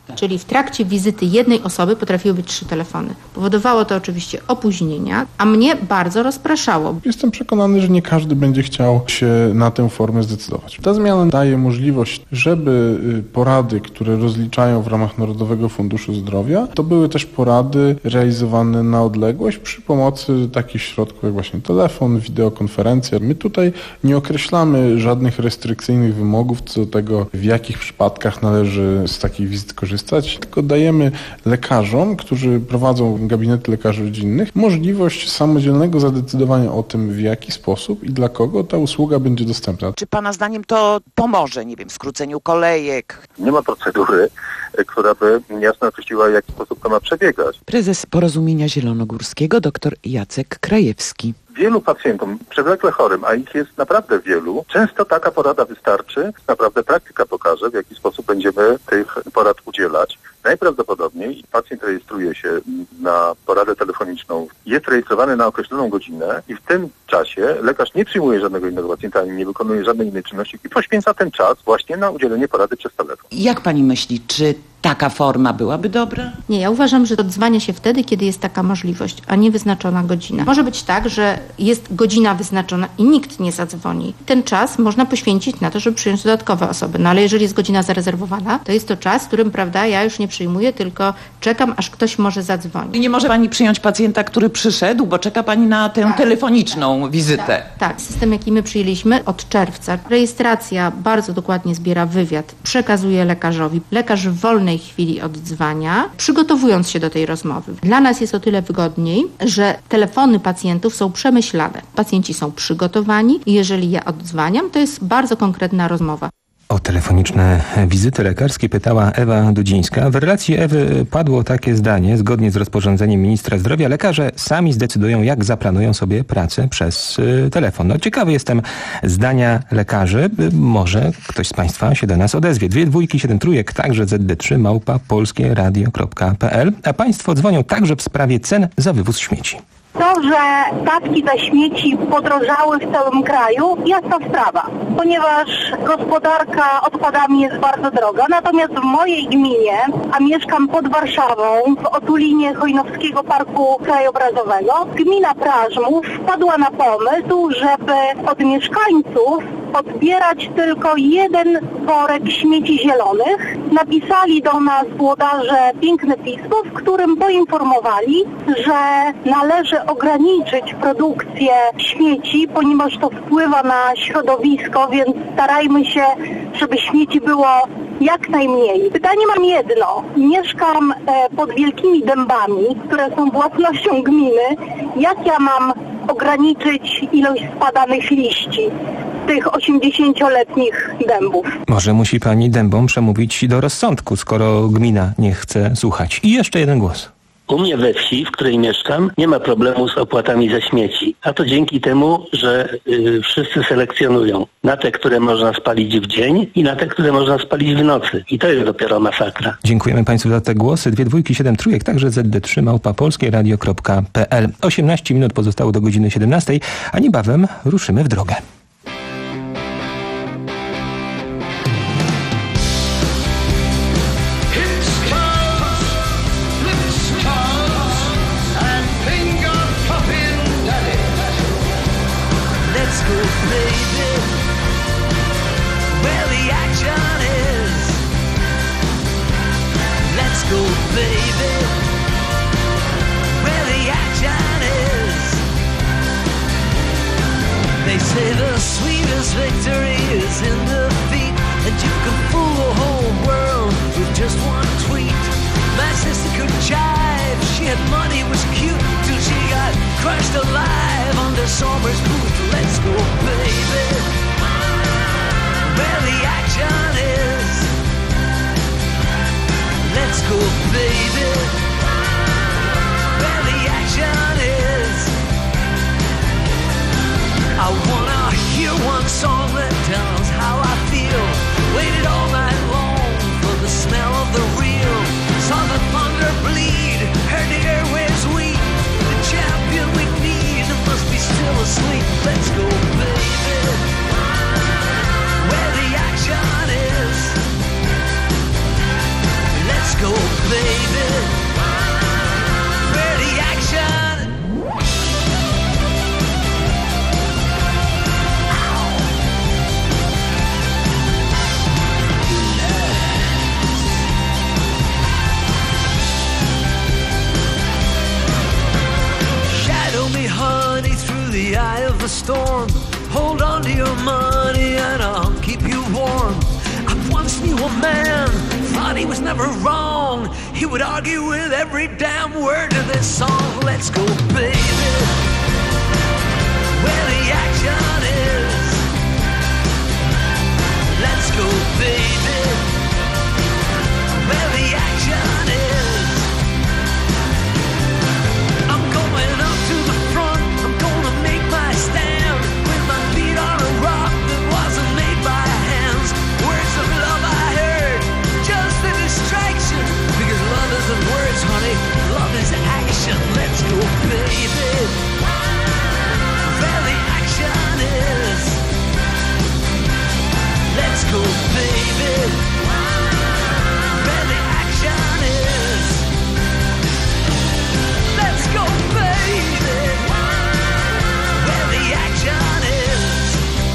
[SPEAKER 32] Czyli w trakcie wizyty jednej osoby potrafiły być trzy telefony. Powodowało to oczywiście opóźnienia, a mnie bardzo rozpraszało.
[SPEAKER 2] Jestem przekonany, że nie każdy będzie chciał się na tę formę zdecydować. Ta zmiana daje możliwość, żeby porady, które rozliczają w ramach Narodowego Funduszu Zdrowia, to były też porady realizowane na odległość przy pomocy takich środków jak właśnie telefon, wideokonferencja. My tutaj nie określamy żadnych restrykcyjnych wymogów co do tego, w jakich przypadkach należy z takich wizyt korzystać, tylko dajemy lekarzom, którzy prowadzą gabinety lekarzy rodzinnych, możliwość samodzielnego zadecydowania o tym, w jaki sposób i dla kogo ta usługa będzie dostępna.
[SPEAKER 5] Czy Pana zdaniem to pomoże, nie wiem, w skróceniu kolejek?
[SPEAKER 8] Nie ma procedury, która by jasno określiła, w jaki sposób to ma przebiegać.
[SPEAKER 7] Prezes Porozumienia Zielonogórskiego dr Jacek Krajewski.
[SPEAKER 8] Wielu pacjentom przewlekle chorym, a ich jest naprawdę wielu, często taka porada wystarczy. Naprawdę praktyka pokaże, w jaki sposób będziemy tych porad udzielać. Najprawdopodobniej pacjent rejestruje się na poradę telefoniczną, jest rejestrowany na określoną godzinę i w tym czasie lekarz nie przyjmuje żadnego innego pacjenta, ani nie wykonuje żadnej innej czynności i poświęca ten czas właśnie na udzielenie porady przez telefon.
[SPEAKER 4] Jak pani myśli, czy taka forma byłaby dobra?
[SPEAKER 32] Nie, ja uważam, że odzwania się wtedy, kiedy jest taka możliwość, a nie wyznaczona godzina. Może być tak, że jest godzina wyznaczona i nikt nie zadzwoni. Ten czas można poświęcić na to, żeby przyjąć dodatkowe osoby. No ale jeżeli jest godzina zarezerwowana, to jest to czas, w którym, prawda, ja już nie przyjmuję, tylko czekam, aż ktoś może zadzwonić.
[SPEAKER 4] I nie może pani przyjąć pacjenta, który przyszedł, bo czeka pani na tę tak. telefoniczną wizytę.
[SPEAKER 32] Tak, tak. System, jaki my przyjęliśmy od czerwca. Rejestracja bardzo dokładnie zbiera wywiad, przekazuje lekarzowi. Lekarz w wolnej chwili oddzwania, przygotowując się do tej rozmowy. Dla nas jest o tyle wygodniej, że telefony pacjentów są przemyślane. Pacjenci są przygotowani i jeżeli ja oddzwaniam, to jest bardzo konkretna rozmowa.
[SPEAKER 3] O telefoniczne wizyty lekarskie pytała Ewa Dudzińska. W relacji Ewy padło takie zdanie: zgodnie z rozporządzeniem ministra zdrowia lekarze sami zdecydują, jak zaplanują sobie pracę przez y, telefon. No, ciekawy jestem zdania lekarzy. Może ktoś z Państwa się do nas odezwie. Dwie dwójki, siedem trójek, także zet de trzy małpa polskie radio kropka pe el. A Państwo dzwonią także w sprawie cen za wywóz śmieci.
[SPEAKER 9] To, że stawki za śmieci podrożały w całym kraju, jasna sprawa, ponieważ gospodarka odpadami jest bardzo droga. Natomiast w mojej gminie, a mieszkam pod Warszawą, w otulinie Chojnowskiego Parku Krajobrazowego, gmina Prażmów wpadła na pomysł, żeby od mieszkańców odbierać tylko jeden worek śmieci zielonych. Napisali do nas włodarze piękne pismo, w którym poinformowali, że należy ograniczyć produkcję śmieci, ponieważ to wpływa na środowisko, więc starajmy się, żeby śmieci było jak najmniej. Pytanie mam jedno. Mieszkam e, pod Wielkimi Dębami, które są własnością gminy. Jak ja mam ograniczyć ilość spadanych liści tych osiemdziesięcioletnich dębów?
[SPEAKER 3] Może musi pani dębom przemówić do rozsądku, skoro gmina nie chce słuchać. I jeszcze jeden głos.
[SPEAKER 10] U mnie we wsi, w której mieszkam, nie ma problemu z opłatami za śmieci. A to dzięki temu, że y, wszyscy selekcjonują na te, które można spalić w dzień i na te, które można spalić w nocy. I to jest dopiero masakra.
[SPEAKER 3] Dziękujemy Państwu za te głosy. Dwie dwójki, siedem trójek, także zet de trzy małpa polskie radio kropka pe el. osiemnaście minut pozostało do godziny siedemnastej, a niebawem ruszymy w drogę.
[SPEAKER 11] go, baby. Where the action? Shadow me, honey, through the eye of the storm. Hold on to your money and I'll keep you warm. I once knew a man, thought he was never wrong. He would argue with every damn word of this song. Let's go, baby, where the action is. Let's go, baby, where the action is. I'm going up to the front, I'm gonna make my stand. With my feet on a rock that wasn't made by hands. Words of love I heard, just a distraction. Because love isn't words, honey, love is action. Let's go, baby, where the action is. Let's go, baby, where the action is. Let's go, baby, where the action is.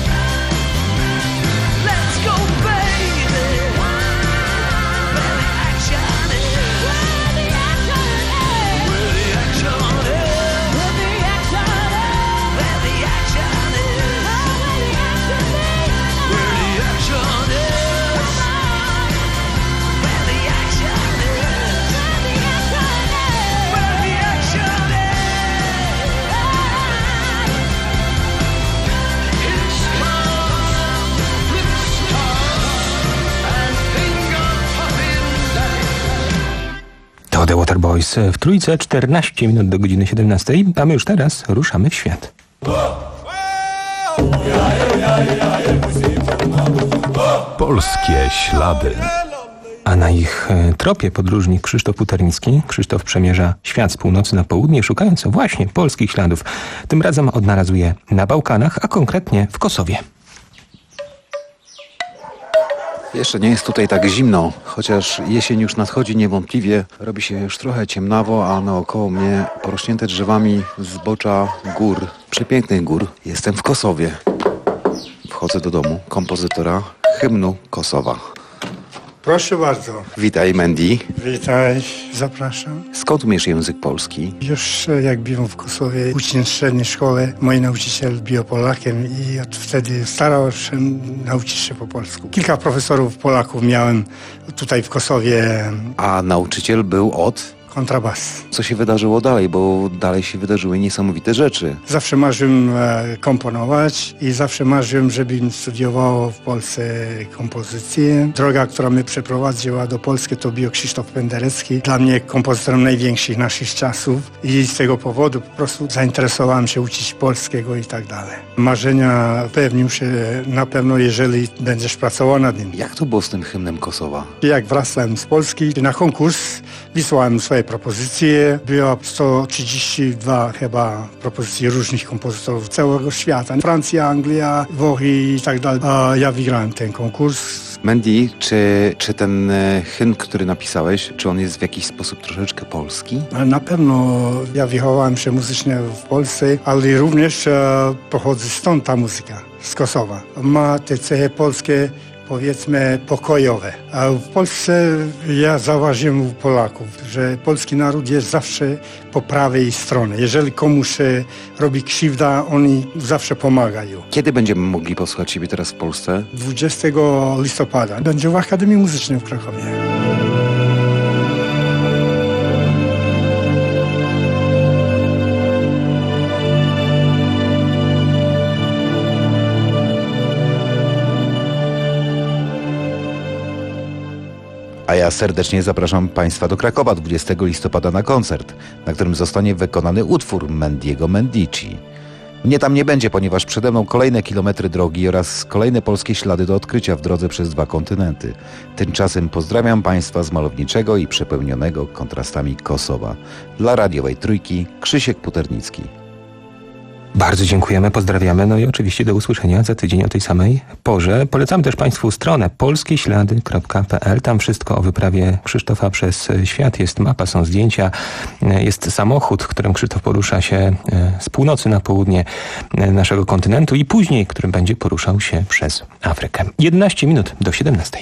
[SPEAKER 11] Let's go, baby, where the action is. Where the action is. Where the action is. Where the action is. Where the action is. Where the action is. Where the action is. Where the action
[SPEAKER 3] To The Waterboys w Trójce, czternaście minut do godziny siedemnastej, a my już teraz ruszamy w świat.
[SPEAKER 15] Polskie ślady.
[SPEAKER 3] A na ich e, tropie podróżnik Krzysztof Puternicki. Krzysztof przemierza świat z północy na południe, szukając właśnie polskich śladów. Tym razem odnalazł je na Bałkanach, a konkretnie w Kosowie.
[SPEAKER 12] Jeszcze nie jest tutaj tak zimno, chociaż jesień już nadchodzi niewątpliwie. Robi się już trochę ciemnawo, a naokoło mnie porośnięte drzewami zbocza gór, przepięknych gór. Jestem w Kosowie. Wchodzę do domu kompozytora hymnu Kosowa.
[SPEAKER 13] Proszę bardzo.
[SPEAKER 12] Witaj, Mandy.
[SPEAKER 13] Witaj, zapraszam.
[SPEAKER 12] Skąd umiesz język polski?
[SPEAKER 13] Już jak byłem w Kosowie, uczeń w średniej szkole, mój nauczyciel był Polakiem i od wtedy starał się nauczyć się po polsku. Kilka profesorów Polaków miałem tutaj w Kosowie.
[SPEAKER 12] A nauczyciel był od?
[SPEAKER 13] Kontrabas.
[SPEAKER 12] Co się wydarzyło dalej, bo dalej się wydarzyły niesamowite rzeczy.
[SPEAKER 13] Zawsze marzyłem e, komponować i zawsze marzyłem, żebym studiował w Polsce kompozycję. Droga, która mnie przeprowadziła do Polski, to był Krzysztof Penderecki. Dla mnie kompozytorem największych naszych czasów i z tego powodu po prostu zainteresowałem się uczyć polskiego i tak dalej. Marzenia spełnią się na pewno, jeżeli będziesz pracował nad nim.
[SPEAKER 12] Jak to było z tym hymnem Kosowa?
[SPEAKER 13] Jak wracałem z Polski na konkurs, wysłałem swoje propozycje. Było sto trzydzieści dwa chyba propozycji różnych kompozytorów całego świata. Francja, Anglia, Włochy i tak dalej. A ja wygrałem ten konkurs.
[SPEAKER 12] Mandy, czy, czy ten hymn, który napisałeś, czy on jest w jakiś sposób troszeczkę polski?
[SPEAKER 13] Na pewno ja wychowałem się muzycznie w Polsce, ale również e, pochodzę stąd ta muzyka, z Kosowa. Ma te cechy polskie, powiedzmy, pokojowe. A w Polsce ja zauważyłem u Polaków, że polski naród jest zawsze po prawej stronie. Jeżeli komuś robi krzywda, oni zawsze pomagają.
[SPEAKER 12] Kiedy będziemy mogli posłuchać Ciebie teraz w Polsce?
[SPEAKER 13] dwudziestego listopada. Będzie w Akademii Muzycznej w Krakowie.
[SPEAKER 12] A ja serdecznie zapraszam Państwa do Krakowa dwudziestego listopada na koncert, na którym zostanie wykonany utwór Mendiego Mendici. Mnie tam nie będzie, ponieważ przede mną kolejne kilometry drogi oraz kolejne polskie ślady do odkrycia w drodze przez dwa kontynenty. Tymczasem pozdrawiam Państwa z malowniczego i przepełnionego kontrastami Kosowa. Dla radiowej Trójki Krzysiek Puternicki.
[SPEAKER 3] Bardzo dziękujemy, pozdrawiamy, no i oczywiście do usłyszenia za tydzień o tej samej porze. Polecam też Państwu stronę polskie ślady kropka p l. Tam wszystko o wyprawie Krzysztofa przez świat. Jest mapa, są zdjęcia, jest samochód, którym Krzysztof porusza się z północy na południe naszego kontynentu i później, którym będzie poruszał się przez Afrykę. jedenaście minut do siedemnastej.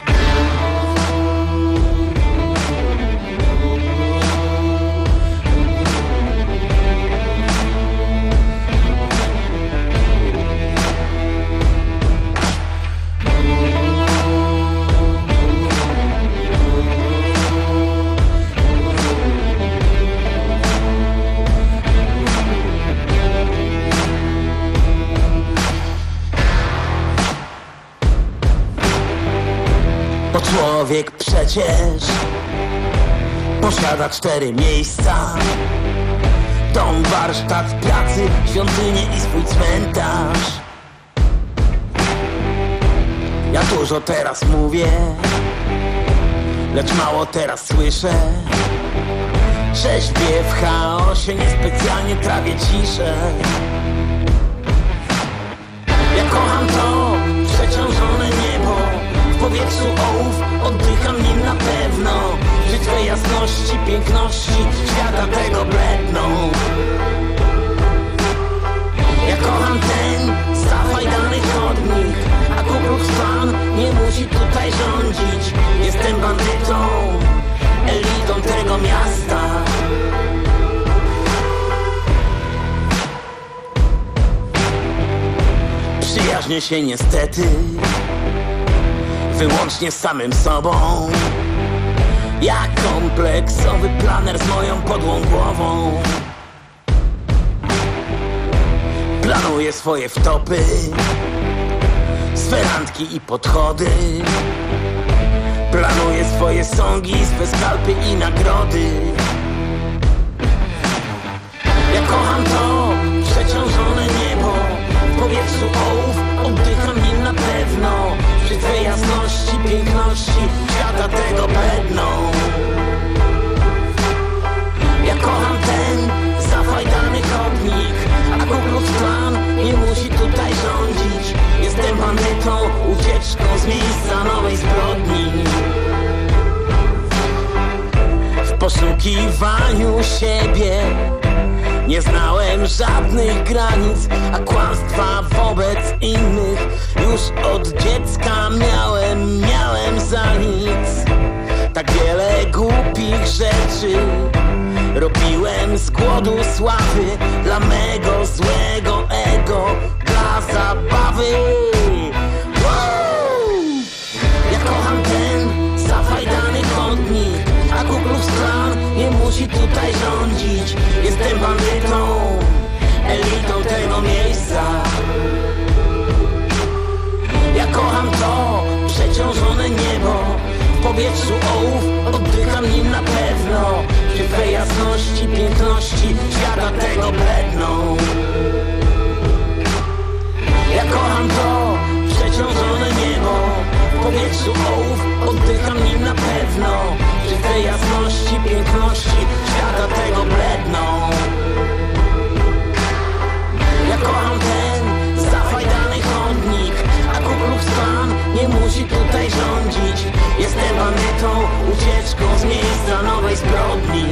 [SPEAKER 14] Człowiek przecież posiada cztery miejsca: dom, warsztat, pracy, świątynię i swój cmentarz. Ja dużo teraz mówię, lecz mało teraz słyszę, że śpię w chaosie, niespecjalnie trawię ciszę. Ja kocham to przeciążone niebo, w powietrzu ołów, oddycham nim na pewno. Przy twej jasności, piękności świata tego bledną. Ja kocham ten zafajdany chodnik, a Ku Klux Klan nie musi tutaj rządzić. Jestem bandytą, elitą tego miasta. Przyjaźnię się niestety wyłącznie z samym sobą. Ja kompleksowy planer z moją podłą głową. Planuję swoje wtopy, swe randki i podchody. Planuję swoje sągi, swe skalpy i nagrody. Ja kocham to przeciążone niebo, w powietrzu ołów, oddycham nim na pewno. Przy twej jasności, piękności świata tego bledną. Ja kocham ten zafajdany chodnik, a Ku Klux Klan nie musi tutaj rządzić. Jestem bandytą, ucieczką z miejsca nowej zbrodni. W poszukiwaniu siebie nie znałem żadnych granic, a kłamstwa wobec innych już od dziecka miałem, miałem za nic. Tak wiele głupich rzeczy robiłem z głodu sławy, dla mego złego ego, dla zabawy. Wow! Ja kocham ten zafajdany chodnik, a Ku Klux Klan nie musi tutaj rządzić. Jestem bandytą, elitą tego miejsca. Ja kocham to przeciążone niebo, w powietrzu ołów, oddycham nim na pewno. Przy twej jasności, piękności świata tego bledną. Ja kocham to przeciążone niebo, w powietrzu ołów, oddycham nim na pewno. Przy tej jasności, piękności świata tego bledną. Ja kocham ten zafajdany chodnik, a Ku Klux Klan nie musi tutaj rządzić. Jestem bandytą, ucieczką z miejsca nowej zbrodni.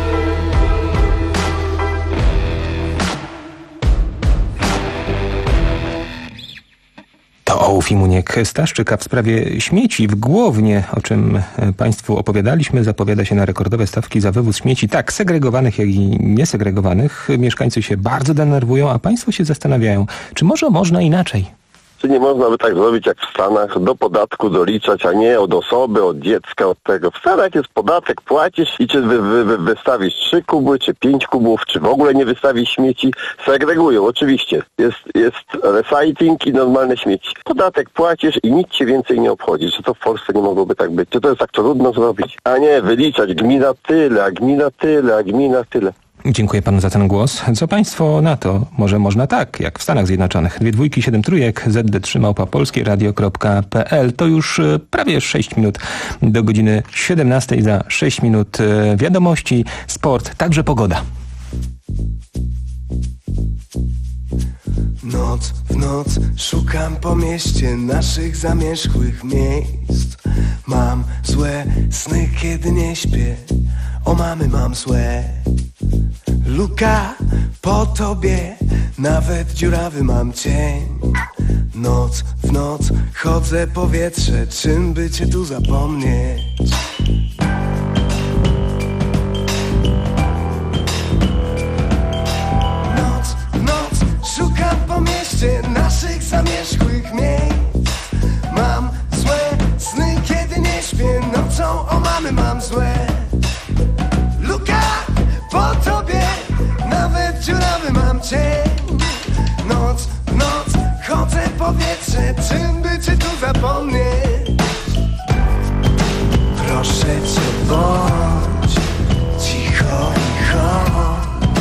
[SPEAKER 3] To ołów i Muniek Staszczyka w sprawie śmieci w Głownie, o czym Państwu opowiadaliśmy. Zapowiada się na rekordowe stawki za wywóz śmieci, tak segregowanych, jak i niesegregowanych. Mieszkańcy się bardzo denerwują, a Państwo się zastanawiają, czy może można inaczej?
[SPEAKER 16] Czy nie można by tak zrobić jak w Stanach, do podatku doliczać, a nie od osoby, od dziecka, od tego. W Stanach jest podatek, płacisz i czy wy, wy, wy wystawisz trzy kuby, czy pięć kubów, czy w ogóle nie wystawisz śmieci, segregują, oczywiście. Jest, jest recycling i normalne śmieci. Podatek płacisz i nic cię więcej nie obchodzi. Czy to w Polsce nie mogłoby tak być? Czy to jest tak trudno zrobić? A nie, wyliczać gmina tyle, a gmina tyle, a gmina tyle.
[SPEAKER 3] Dziękuję panu za ten głos. Co państwo na to? Może można tak, jak w Stanach Zjednoczonych. Dwie dwójki, siedem trójek, zet de trzy małpa polskie radio kropka pe el. To już prawie sześć minut do godziny siedemnastej. Za sześć minut wiadomości, sport, także pogoda.
[SPEAKER 17] Noc w noc szukam po mieście naszych zamierzchłych miejsc. Mam złe sny, kiedy nie śpię. O mamy mam złe. Luka po tobie, nawet dziurawy mam cień. Noc w noc chodzę powietrze, czym by cię tu zapomnieć? Noc w noc szukam po mieście naszych zamierzchłych miejsc. Mam złe sny, kiedy nie śpię. Nocą o mamy mam złe. Luka po tobie, nawet dziurawy mam cień. Noc w noc chodzę powietrze, czym by cię tu zapomnieć? Proszę cię, bądź cicho i chodź.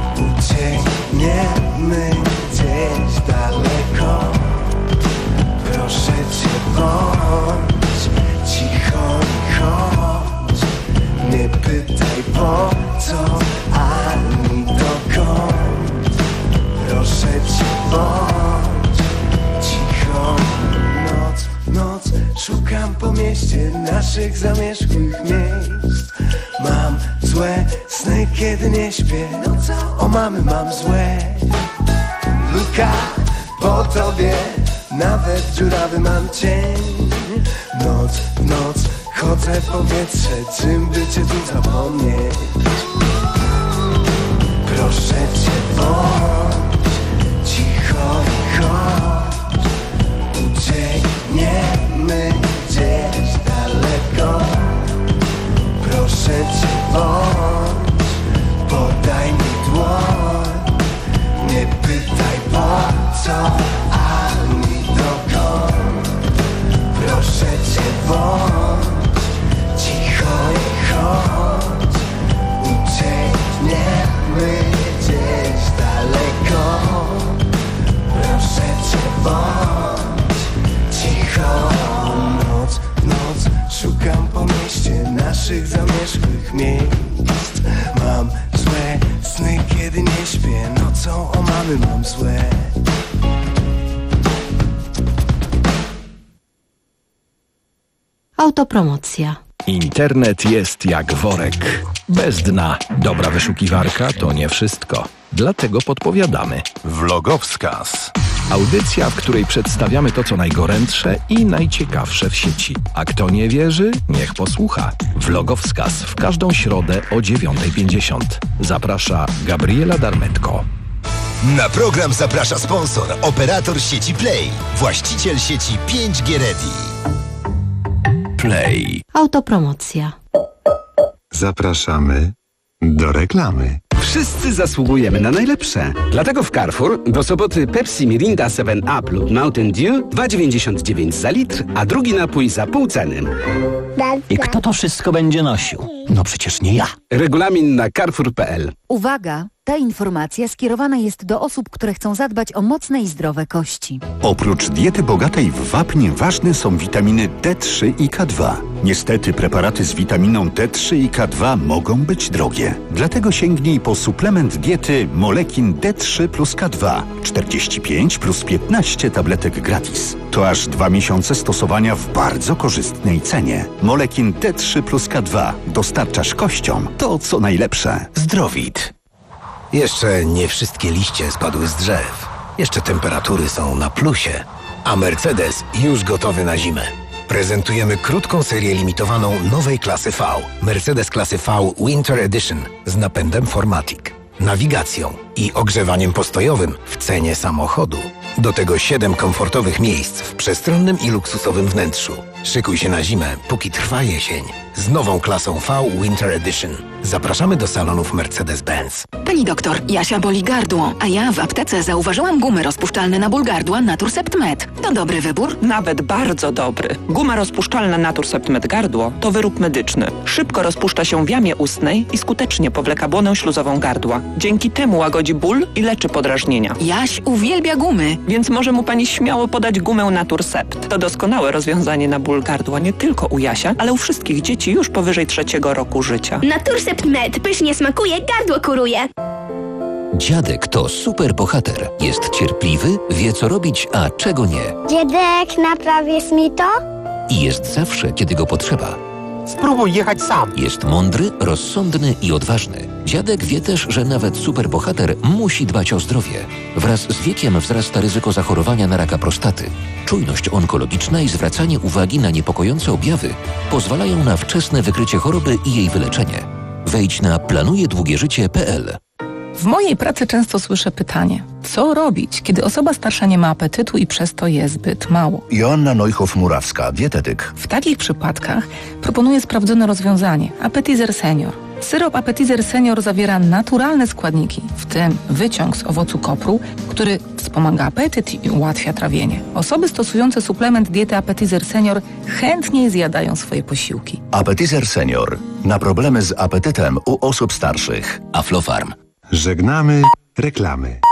[SPEAKER 17] Uciekniemy gdzieś daleko. Proszę cię, bądź cicho i chodź. Nie pytaj po co, ani dokąd. Proszę cię, bądź cicho. Noc w noc szukam po mieście naszych zamierzchłych miejsc. Mam złe sny, kiedy nie śpię. O mamy mam złe. Luka po tobie, nawet dziurawy mam cień. Noc w noc chodzę powietrze, czym by cię tu zapomnieć? Proszę cię, bądź cicho i chodź. Uciekniemy gdzieś daleko. Proszę cię, bądź, podaj mi dłoń. Nie pytaj po co, ani dokąd. Proszę cię, bądź cicho i chodź. Uciekniemy gdzieś daleko. Proszę cię, bądź cicho. Noc w noc szukam po mieście naszych zamierzchłych miejsc. Mam złe sny, kiedy nie śpię. Nocą o mamy mam złe.
[SPEAKER 18] Autopromocja.
[SPEAKER 15] Internet jest jak worek. Bez dna. Dobra wyszukiwarka to nie wszystko. Dlatego podpowiadamy. Vlogowskaz. Audycja, w której przedstawiamy to, co najgorętsze i najciekawsze w sieci. A kto nie wierzy, niech posłucha. Vlogowskaz w każdą środę o dziewiąta pięćdziesiąt. Zaprasza Gabriela Darmetko.
[SPEAKER 19] Na program zaprasza sponsor, operator sieci Play, właściciel sieci pięć G Ready.
[SPEAKER 15] Play.
[SPEAKER 18] Autopromocja.
[SPEAKER 1] Zapraszamy do reklamy.
[SPEAKER 20] Wszyscy zasługujemy na najlepsze. Dlatego w Carrefour do soboty Pepsi Mirinda siedem up lub Mountain Dew dwa dziewięćdziesiąt dziewięć za litr, a drugi napój za pół ceny.
[SPEAKER 21] I kto to wszystko będzie nosił? No przecież nie ja.
[SPEAKER 20] Regulamin na carrefour kropka p l.
[SPEAKER 22] Uwaga! Ta informacja skierowana jest do osób, które chcą zadbać o mocne i zdrowe kości.
[SPEAKER 23] Oprócz diety bogatej w wapń ważne są witaminy D trzy i K dwa. Niestety preparaty z witaminą D trzy i K dwa mogą być drogie. Dlatego sięgnij po suplement diety Molekin D trzy plus K dwa. czterdzieści pięć plus piętnaście tabletek gratis. To aż dwa miesiące stosowania w bardzo korzystnej cenie. Molekin D trzy plus K dwa. Dostarczasz kościom to, co najlepsze.
[SPEAKER 21] Zdrowit. Jeszcze nie wszystkie liście spadły z drzew. Jeszcze temperatury są na plusie. A Mercedes już gotowy na zimę. Prezentujemy krótką serię limitowaną nowej klasy V. Mercedes klasy V Winter Edition z napędem cztery matic, nawigacją i ogrzewaniem postojowym w cenie samochodu. Do tego siedem komfortowych miejsc w przestronnym i luksusowym wnętrzu. Szykuj się na zimę, póki trwa jesień. Z nową klasą V Winter Edition. Zapraszamy do salonów Mercedes-Benz.
[SPEAKER 24] Pani doktor, Jasia boli gardło, a ja w aptece zauważyłam gumy rozpuszczalne na ból gardła Naturcept Med. To dobry wybór?
[SPEAKER 25] Nawet bardzo dobry. Guma rozpuszczalna Naturcept Med gardło to wyrób medyczny. Szybko rozpuszcza się w jamie ustnej i skutecznie powleka błonę śluzową gardła. Dzięki temu łagodzi ból i leczy podrażnienia.
[SPEAKER 24] Jaś uwielbia gumy.
[SPEAKER 25] Więc może mu pani śmiało podać gumę Naturcept. To doskonałe rozwiązanie na ból gardła nie tylko u Jasia, ale u wszystkich dzieci już powyżej trzeciego roku życia.
[SPEAKER 26] Naturcept Med pysznie smakuje, gardło kuruje.
[SPEAKER 2] Dziadek to super bohater. Jest cierpliwy, wie co robić, a czego nie.
[SPEAKER 4] Dziadek, naprawisz mi to?
[SPEAKER 2] I jest zawsze, kiedy go potrzeba.
[SPEAKER 5] Spróbuj jechać sam.
[SPEAKER 2] Jest mądry, rozsądny i odważny. Dziadek wie też, że nawet superbohater musi dbać o zdrowie. Wraz z wiekiem wzrasta ryzyko zachorowania na raka prostaty. Czujność onkologiczna i zwracanie uwagi na niepokojące objawy pozwalają na wczesne wykrycie choroby i jej wyleczenie. Wejdź na planujedługieżycie kropka p l.
[SPEAKER 6] W mojej pracy często słyszę pytanie, co robić, kiedy osoba starsza nie ma apetytu i przez to je zbyt mało?
[SPEAKER 7] Joanna Neuhoff-Murawska, dietetyk.
[SPEAKER 6] W takich przypadkach proponuję sprawdzone rozwiązanie – Appetizer Senior. Syrop Appetizer Senior zawiera naturalne składniki, w tym wyciąg z owocu kopru, który wspomaga apetyt i ułatwia trawienie. Osoby stosujące suplement diety Appetizer Senior chętniej zjadają swoje posiłki.
[SPEAKER 21] Appetizer Senior. Na problemy z apetytem u osób starszych.
[SPEAKER 2] Aflofarm.
[SPEAKER 1] Żegnamy reklamy.